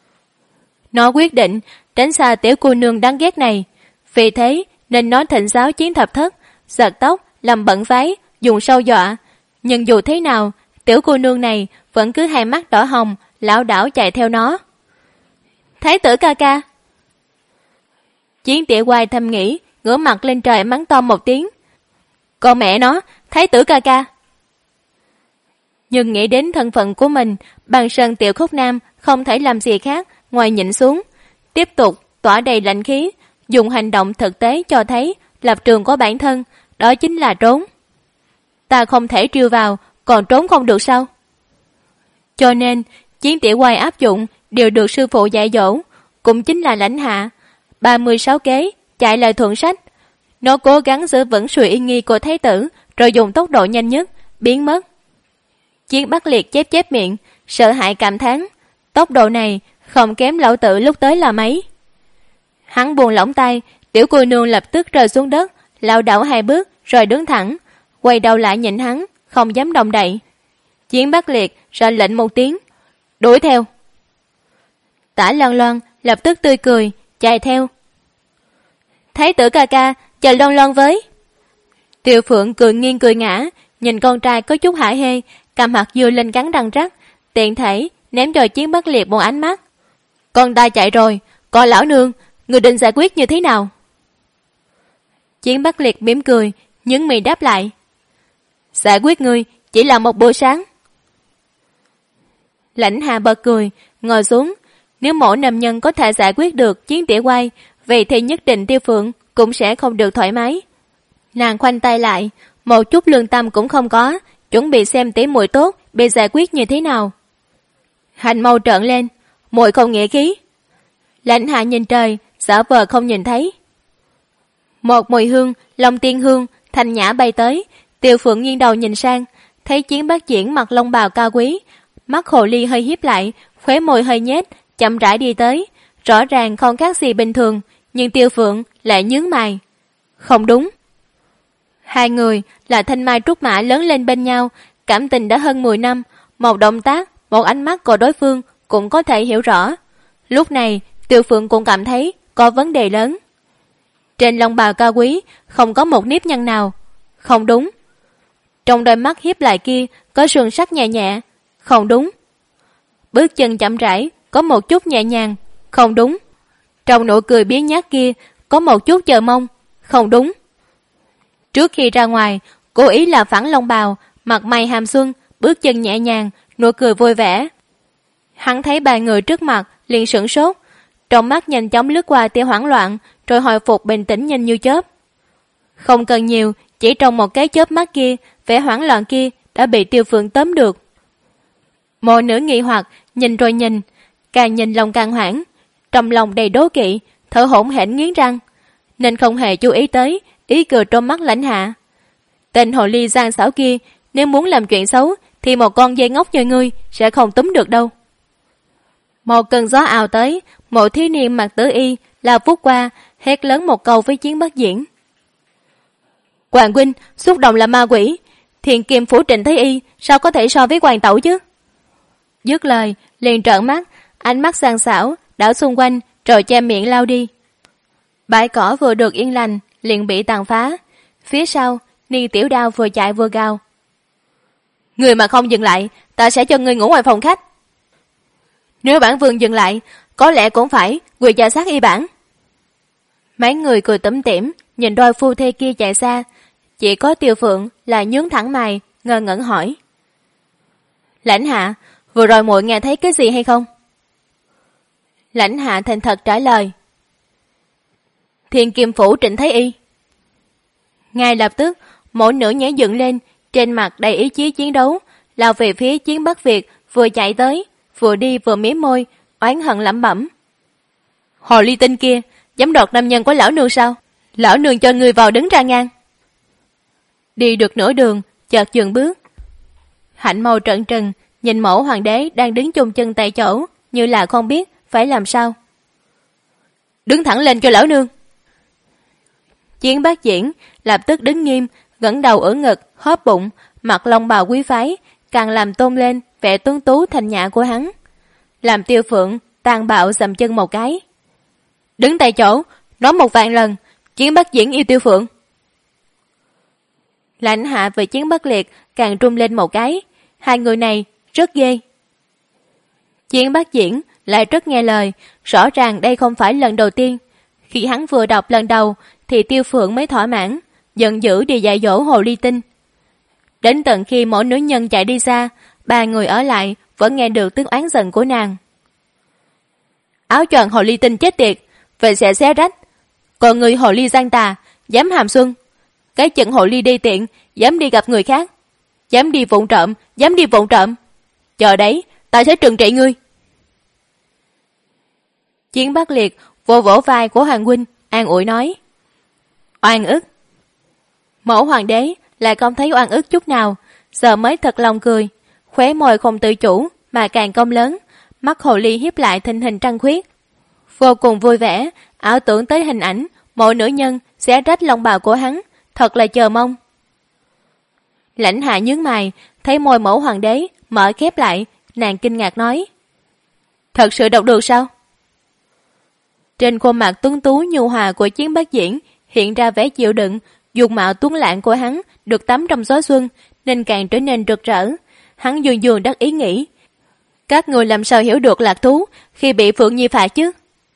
Nó quyết định tránh xa tiểu cô nương đáng ghét này, vì thế nên nó thịnh giáo Chiến Thập Thất, giật tóc, làm bẩn váy, dùng sâu dọa. Nhưng dù thế nào, tiểu cô nương này vẫn cứ hai mắt đỏ hồng, lảo đảo chạy theo nó. Thái tử ca ca. Chiến Tiểu Oai thầm nghĩ, ngửa mặt lên trời mắng to một tiếng. Con mẹ nó, thái tử ca ca. Nhưng nghĩ đến thân phận của mình, Bằng Sơn Tiểu Khúc Nam không thể làm gì khác ngoài nhịn xuống, tiếp tục tỏa đầy lạnh khí, dùng hành động thực tế cho thấy lập trường của bản thân, đó chính là trốn. Ta không thể trêu vào, còn trốn không được sao? Cho nên, Chiến Tiểu Oai áp dụng đều được sư phụ dạy dỗ, cũng chính là lãnh hạ 36 kế, chạy lời thuận sách. Nó cố gắng giữ vững sự uy nghi của thái tử, rồi dùng tốc độ nhanh nhất biến mất. Chiến Bắc Liệt chép chép miệng, sợ hãi cảm thán, tốc độ này không kém lão tử lúc tới là mấy. Hắn buông lỏng tay, tiểu cô nương lập tức rơi xuống đất, lảo đảo 2 bước rồi đứng thẳng, quay đầu lại nhìn hắn, không dám động đậy. Chiến Bắc Liệt ra lệnh một tiếng, đuổi theo. Tả Lăng Loan lập tức tươi cười, chạy theo. Thái tử ca ca, chờ Loan Loan với. Tiêu Phượng cười nghiêng cười ngã, nhìn con trai có chút hả hê, cầm hạt dưa lên cắn răng rắc, tiện thể ném cho Chiến Bắc Liệt một ánh mắt. Con ta chạy rồi, còn lão nương, người định giải quyết như thế nào? Chiến Bắc Liệt mỉm cười, nhướng mày đáp lại. Giải quyết ngươi chỉ là một bữa sáng. Lãnh Hà bật cười, ngồi xuống. Nếu mỗi nam nhân có thể giải quyết được Chiến Tiểu Oai, vậy thì nhất định Tiêu Phượng cũng sẽ không được thoải mái. Nàng khoanh tay lại, một chút lương tâm cũng không có, chuẩn bị xem tỉ muội tốt bị giải quyết như thế nào. Hành mau trợn lên, muội không nghĩa khí. Lãnh Hạ nhìn trời, giả vờ không nhìn thấy. Một mùi hương, Long Tiên hương, thanh nhã bay tới. Tiêu Phượng nghiêng đầu nhìn sang, thấy Chiến Bác Diễn mặc long bào cao quý, mắt hồ ly hơi híp lại, khóe môi hơi nhếch, chậm rãi đi tới, rõ ràng không khác gì bình thường, nhưng Tiêu Phượng lại nhướng mày. Không đúng. Hai người là thanh mai trúc mã lớn lên bên nhau, cảm tình đã hơn 10 năm, một động tác, một ánh mắt của đối phương cũng có thể hiểu rõ. Lúc này, Tiêu Phượng cũng cảm thấy có vấn đề lớn. Trên long bào cao quý không có một nếp nhăn nào. Không đúng. Trong đôi mắt hiếp lại kia có sườn sắc nhẹ nhẹ. Không đúng. Bước chân chậm rãi có một chút nhẹ nhàng. Không đúng. Trong nụ cười biếng nhác kia có một chút chờ mong. Không đúng. Trước khi ra ngoài, cố ý là phẳng long bào, mặt mày hàm xuân, bước chân nhẹ nhàng, nụ cười vui vẻ. Hắn thấy ba người trước mặt liền sửng sốt, trong mắt nhanh chóng lướt qua tia hoảng loạn, rồi hồi phục bình tĩnh nhanh như chớp. Không cần nhiều, chỉ trong một cái chớp mắt kia, vẻ hoảng loạn kia đã bị Tiêu Phượng tóm được. Mọi nữ nghi hoặc nhìn rồi nhìn, càng nhìn lòng càng hoảng, trong lòng đầy đố kỵ, thở hổn hển nghiến răng, nên không hề chú ý tới ý cười trong mắt Lãnh Hạ. Tên hồ ly gian xảo kia, nếu muốn làm chuyện xấu thì một con dê ngốc như ngươi sẽ không túm được đâu. Một cơn gió ào tới, một thiếu niên mặc tử y lao vút qua, hét lớn một câu với Chiến Bắc Diễn. Hoàng huynh, xúc động là ma quỷ, Thiền Kim Phủ Trịnh Thế Y sao có thể so với hoàng tẩu chứ? Dứt lời, liền trợn mắt, ánh mắt sang xảo, đảo xung quanh, rồi che miệng lao đi. Bãi cỏ vừa được yên lành, liền bị tàn phá. Phía sau, Ni Tiểu Đao vừa chạy vừa gào. Người mà không dừng lại, ta sẽ cho người ngủ ngoài phòng khách. Nếu bản vương dừng lại, có lẽ cũng phải quỳ chà sát y bản. Mấy người cười tủm tỉm, nhìn đôi phu thê kia chạy xa. Chỉ có Tiêu Phượng là nhướng thẳng mày, ngơ ngẩn hỏi. Lãnh hạ, vừa rồi muội nghe thấy cái gì hay không? Lãnh hạ thành thật trả lời. Thiên Kim Phủ Trịnh Thế Y. Ngay lập tức, mỗi nữ nhảy dựng lên, trên mặt đầy ý chí chiến đấu, lao về phía Chiến Bắc Việt, vừa chạy tới, vừa đi vừa mím môi, oán hận lẩm bẩm. Hồ ly tinh kia, dám đoạt nam nhân của lão nương sao? Lão nương cho người vào đứng ra ngang. Đi được nửa đường, chợt dừng bước. Hạnh màu trận trừng, nhìn mẫu hoàng đế đang đứng chôn chân tại chỗ, như là không biết phải làm sao. Đứng thẳng lên cho lão nương. Chiến Bác Diễn lập tức đứng nghiêm, ngẩng đầu ở ngực, hóp bụng, mặc long bào quý phái, càng làm tôn lên vẻ tuấn tú thanh nhã của hắn. Làm Tiêu Phượng tàn bạo dậm chân một cái. Đứng tại chỗ, nói 1.000 lần, Chiến Bác Diễn yêu Tiêu Phượng. Lãnh hạ về Chiến Bắc Liệt càng trung lên một cái, hai người này rất ghê. Chiến Bác Diễn lại rất nghe lời, rõ ràng đây không phải lần đầu tiên. Khi hắn vừa đọc lần đầu thì Tiêu Phượng mới thỏa mãn, giận dữ đi dạy dỗ hồ ly tinh. Đến tận khi mỗi nữ nhân chạy đi xa, ba người ở lại vẫn nghe được tiếng oán giận của nàng. Áo choàng hồ ly tinh chết tiệt, vậy sẽ xé rách. Còn người hồ ly gian tà, dám hàm xuân. Cái chân hồ ly đi tiện, dám đi gặp người khác. Dám đi vụng trộm, dám đi vụng trộm. Chờ đấy, ta sẽ trừng trị ngươi. Chiến Bắc Liệt vỗ vỗ vai của Hoàng huynh, an ủi nói. Oan ức. Mẫu hoàng đế lại không thấy oan ức chút nào, giờ mới thật lòng cười, khóe môi không tự chủ mà càng cong lớn, mắt hồ ly hiếp lại thình hình trăng khuyết. Vô cùng vui vẻ, ảo tưởng tới hình ảnh mỗi nữ nhân sẽ rách lòng bào của hắn, thật là chờ mong. Lãnh hạ nhướng mày, thấy môi mẫu hoàng đế mở khép lại, nàng kinh ngạc nói. Thật sự đọc được sao? Trên khuôn mặt tuấn tú nhu hòa của Chiến Bác Diễn hiện ra vẻ chịu đựng, dung mạo tuấn lãng của hắn được tắm trong gió xuân nên càng trở nên rực rỡ. Hắn dường dường đắc ý nghĩ, các người làm sao hiểu được lạc thú khi bị Phượng Nhi phạt chứ?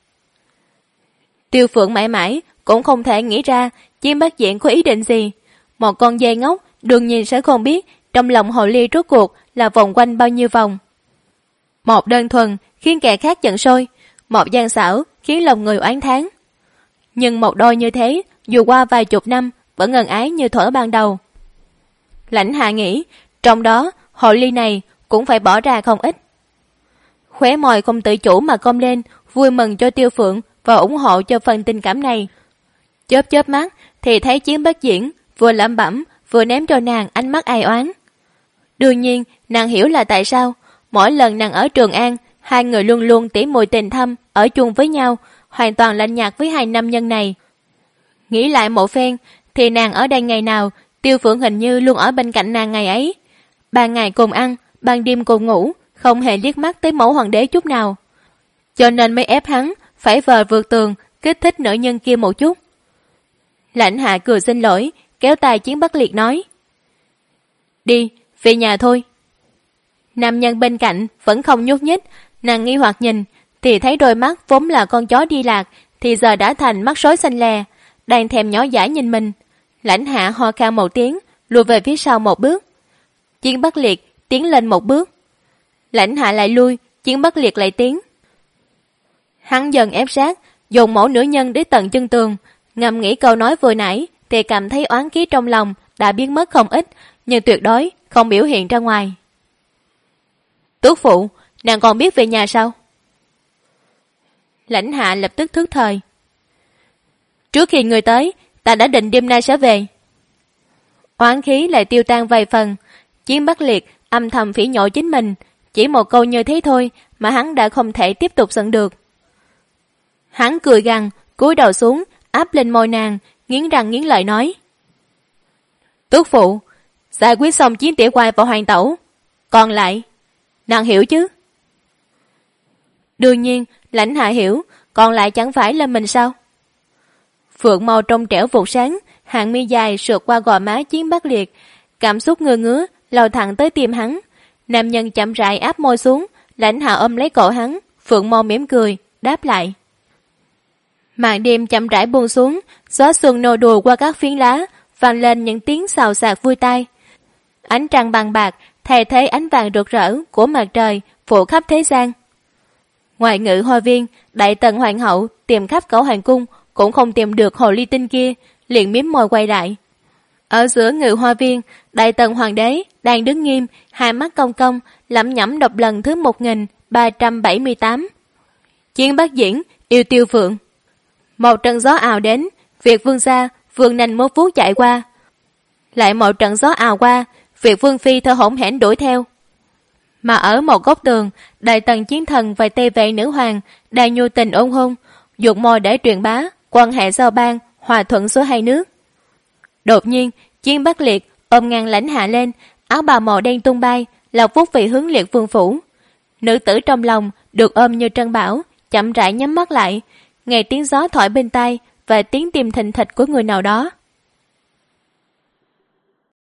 Tiêu Phượng mãi mãi cũng không thể nghĩ ra Chiến Bác Diễn có ý định gì. Một con dê ngốc đương nhiên sẽ không biết trong lòng hồ ly rốt cuộc là vòng quanh bao nhiêu vòng. Một đơn thuần khiến kẻ khác giận sôi, một gian xảo khiến lòng người oán thán. Nhưng một đôi như thế, dù qua vài chục năm vẫn ân ái như thuở ban đầu. Lãnh hạ nghĩ, trong đó hồ ly này cũng phải bỏ ra không ít. Khóe môi không tự chủ mà cong lên, vui mừng cho Tiêu Phượng và ủng hộ cho phần tình cảm này. Chớp chớp mắt thì thấy Chiến Bác Diễn vừa lẩm bẩm vừa ném cho nàng ánh mắt ai oán. Đương nhiên nàng hiểu là tại sao mỗi lần nàng ở Trường An, hai người luôn luôn tỉ muội tình thâm ở chung với nhau, hoàn toàn lạnh nhạt với hai nam nhân này. Nghĩ lại một phen thì nàng ở đây ngày nào, Tiêu Phượng hình như luôn ở bên cạnh nàng ngày ấy. Ban ngày cùng ăn, ban đêm cùng ngủ, không hề liếc mắt tới mẫu hoàng đế chút nào. Cho nên mới ép hắn phải vờ vượt tường kích thích nữ nhân kia một chút. Lãnh hạ cười xin lỗi, kéo tay Chiến Bắc Liệt nói. Đi, về nhà thôi. Nam nhân bên cạnh vẫn không nhúc nhích, nàng nghi hoặc nhìn thì thấy đôi mắt vốn là con chó đi lạc thì giờ đã thành mắt sói xanh lè, đang thèm nhỏ dãi nhìn mình. Lãnh hạ ho khan một tiếng, lùi về phía sau một bước. Chiến Bắc Liệt tiến lên một bước. Lãnh hạ lại lui, Chiến Bắc Liệt lại tiến. Hắn dần ép sát, dùng mẫu nữ nhân đến tận chân tường, ngầm nghĩ câu nói vừa nãy thì cảm thấy oán khí trong lòng đã biến mất không ít, nhưng tuyệt đối không biểu hiện ra ngoài. Tước phụ, nàng còn biết về nhà sao? Lãnh hạ lập tức thức thời. Trước khi người tới, ta đã định đêm nay sẽ về. Oán khí lại tiêu tan vài phần. Chiến Bắc Liệt âm thầm phỉ nhổ chính mình, chỉ một câu như thế thôi mà hắn đã không thể tiếp tục giận được. Hắn cười gằn, cúi đầu xuống, áp lên môi nàng, nghiến răng nghiến lợi nói. Tước phụ, Giải quyết xong chiến tiểu quai và hoàng tẩu. Còn lại, nàng hiểu chứ? Đương nhiên, Lãnh Hạ hiểu, còn lại chẳng phải là mình sao? Phượng màu trong trẻo vụt sáng, hàng mi dài sượt qua gò má Chiến Bắc Liệt, cảm xúc ngơ ngứa, lao thẳng tới tim hắn. Nam nhân chậm rãi áp môi xuống, Lãnh Hạ ôm lấy cổ hắn, Phượng màu mỉm cười, đáp lại. Màn đêm chậm rãi buông xuống, gió xuân nô đùa qua các phiến lá, vang lên những tiếng xào xạc vui tai. Ánh trăng bằng bạc thay thế ánh vàng rực rỡ của mặt trời phủ khắp thế gian. Ngoài Ngự Hoa Viên, Đại Tần Hoàng hậu tìm khắp cẩu hoàng cung cũng không tìm được hồ ly tinh kia, liền mím môi quay lại. Ở giữa Ngự Hoa Viên, Đại Tần Hoàng đế đang đứng nghiêm, hai mắt cong cong, lẩm nhẩm đọc lần thứ 1378. Chiến Bắc diễn, yêu tiêu phượng. Một trận gió ào đến, Việt vương ra, vương nành múa vuốt chạy qua. Lại một trận gió ào qua, Việt vương phi thở hổn hển đuổi theo. Mà ở một góc tường, Đại Tần chiến thần và tây vệ nữ hoàng đang nhu tình ôn hôn, dùng môi để truyền bá quan hệ giao ban, hòa thuận giữa hai nước. Đột nhiên, Chiến Bắc Liệt ôm ngang Lãnh Hạ lên, áo bào màu đen tung bay, lọc vút về hướng Liệt vương phủ. Nữ tử trong lòng được ôm như trân bảo, chậm rãi nhắm mắt lại, nghe tiếng gió thổi bên tai và tiếng tim thình thịch của người nào đó.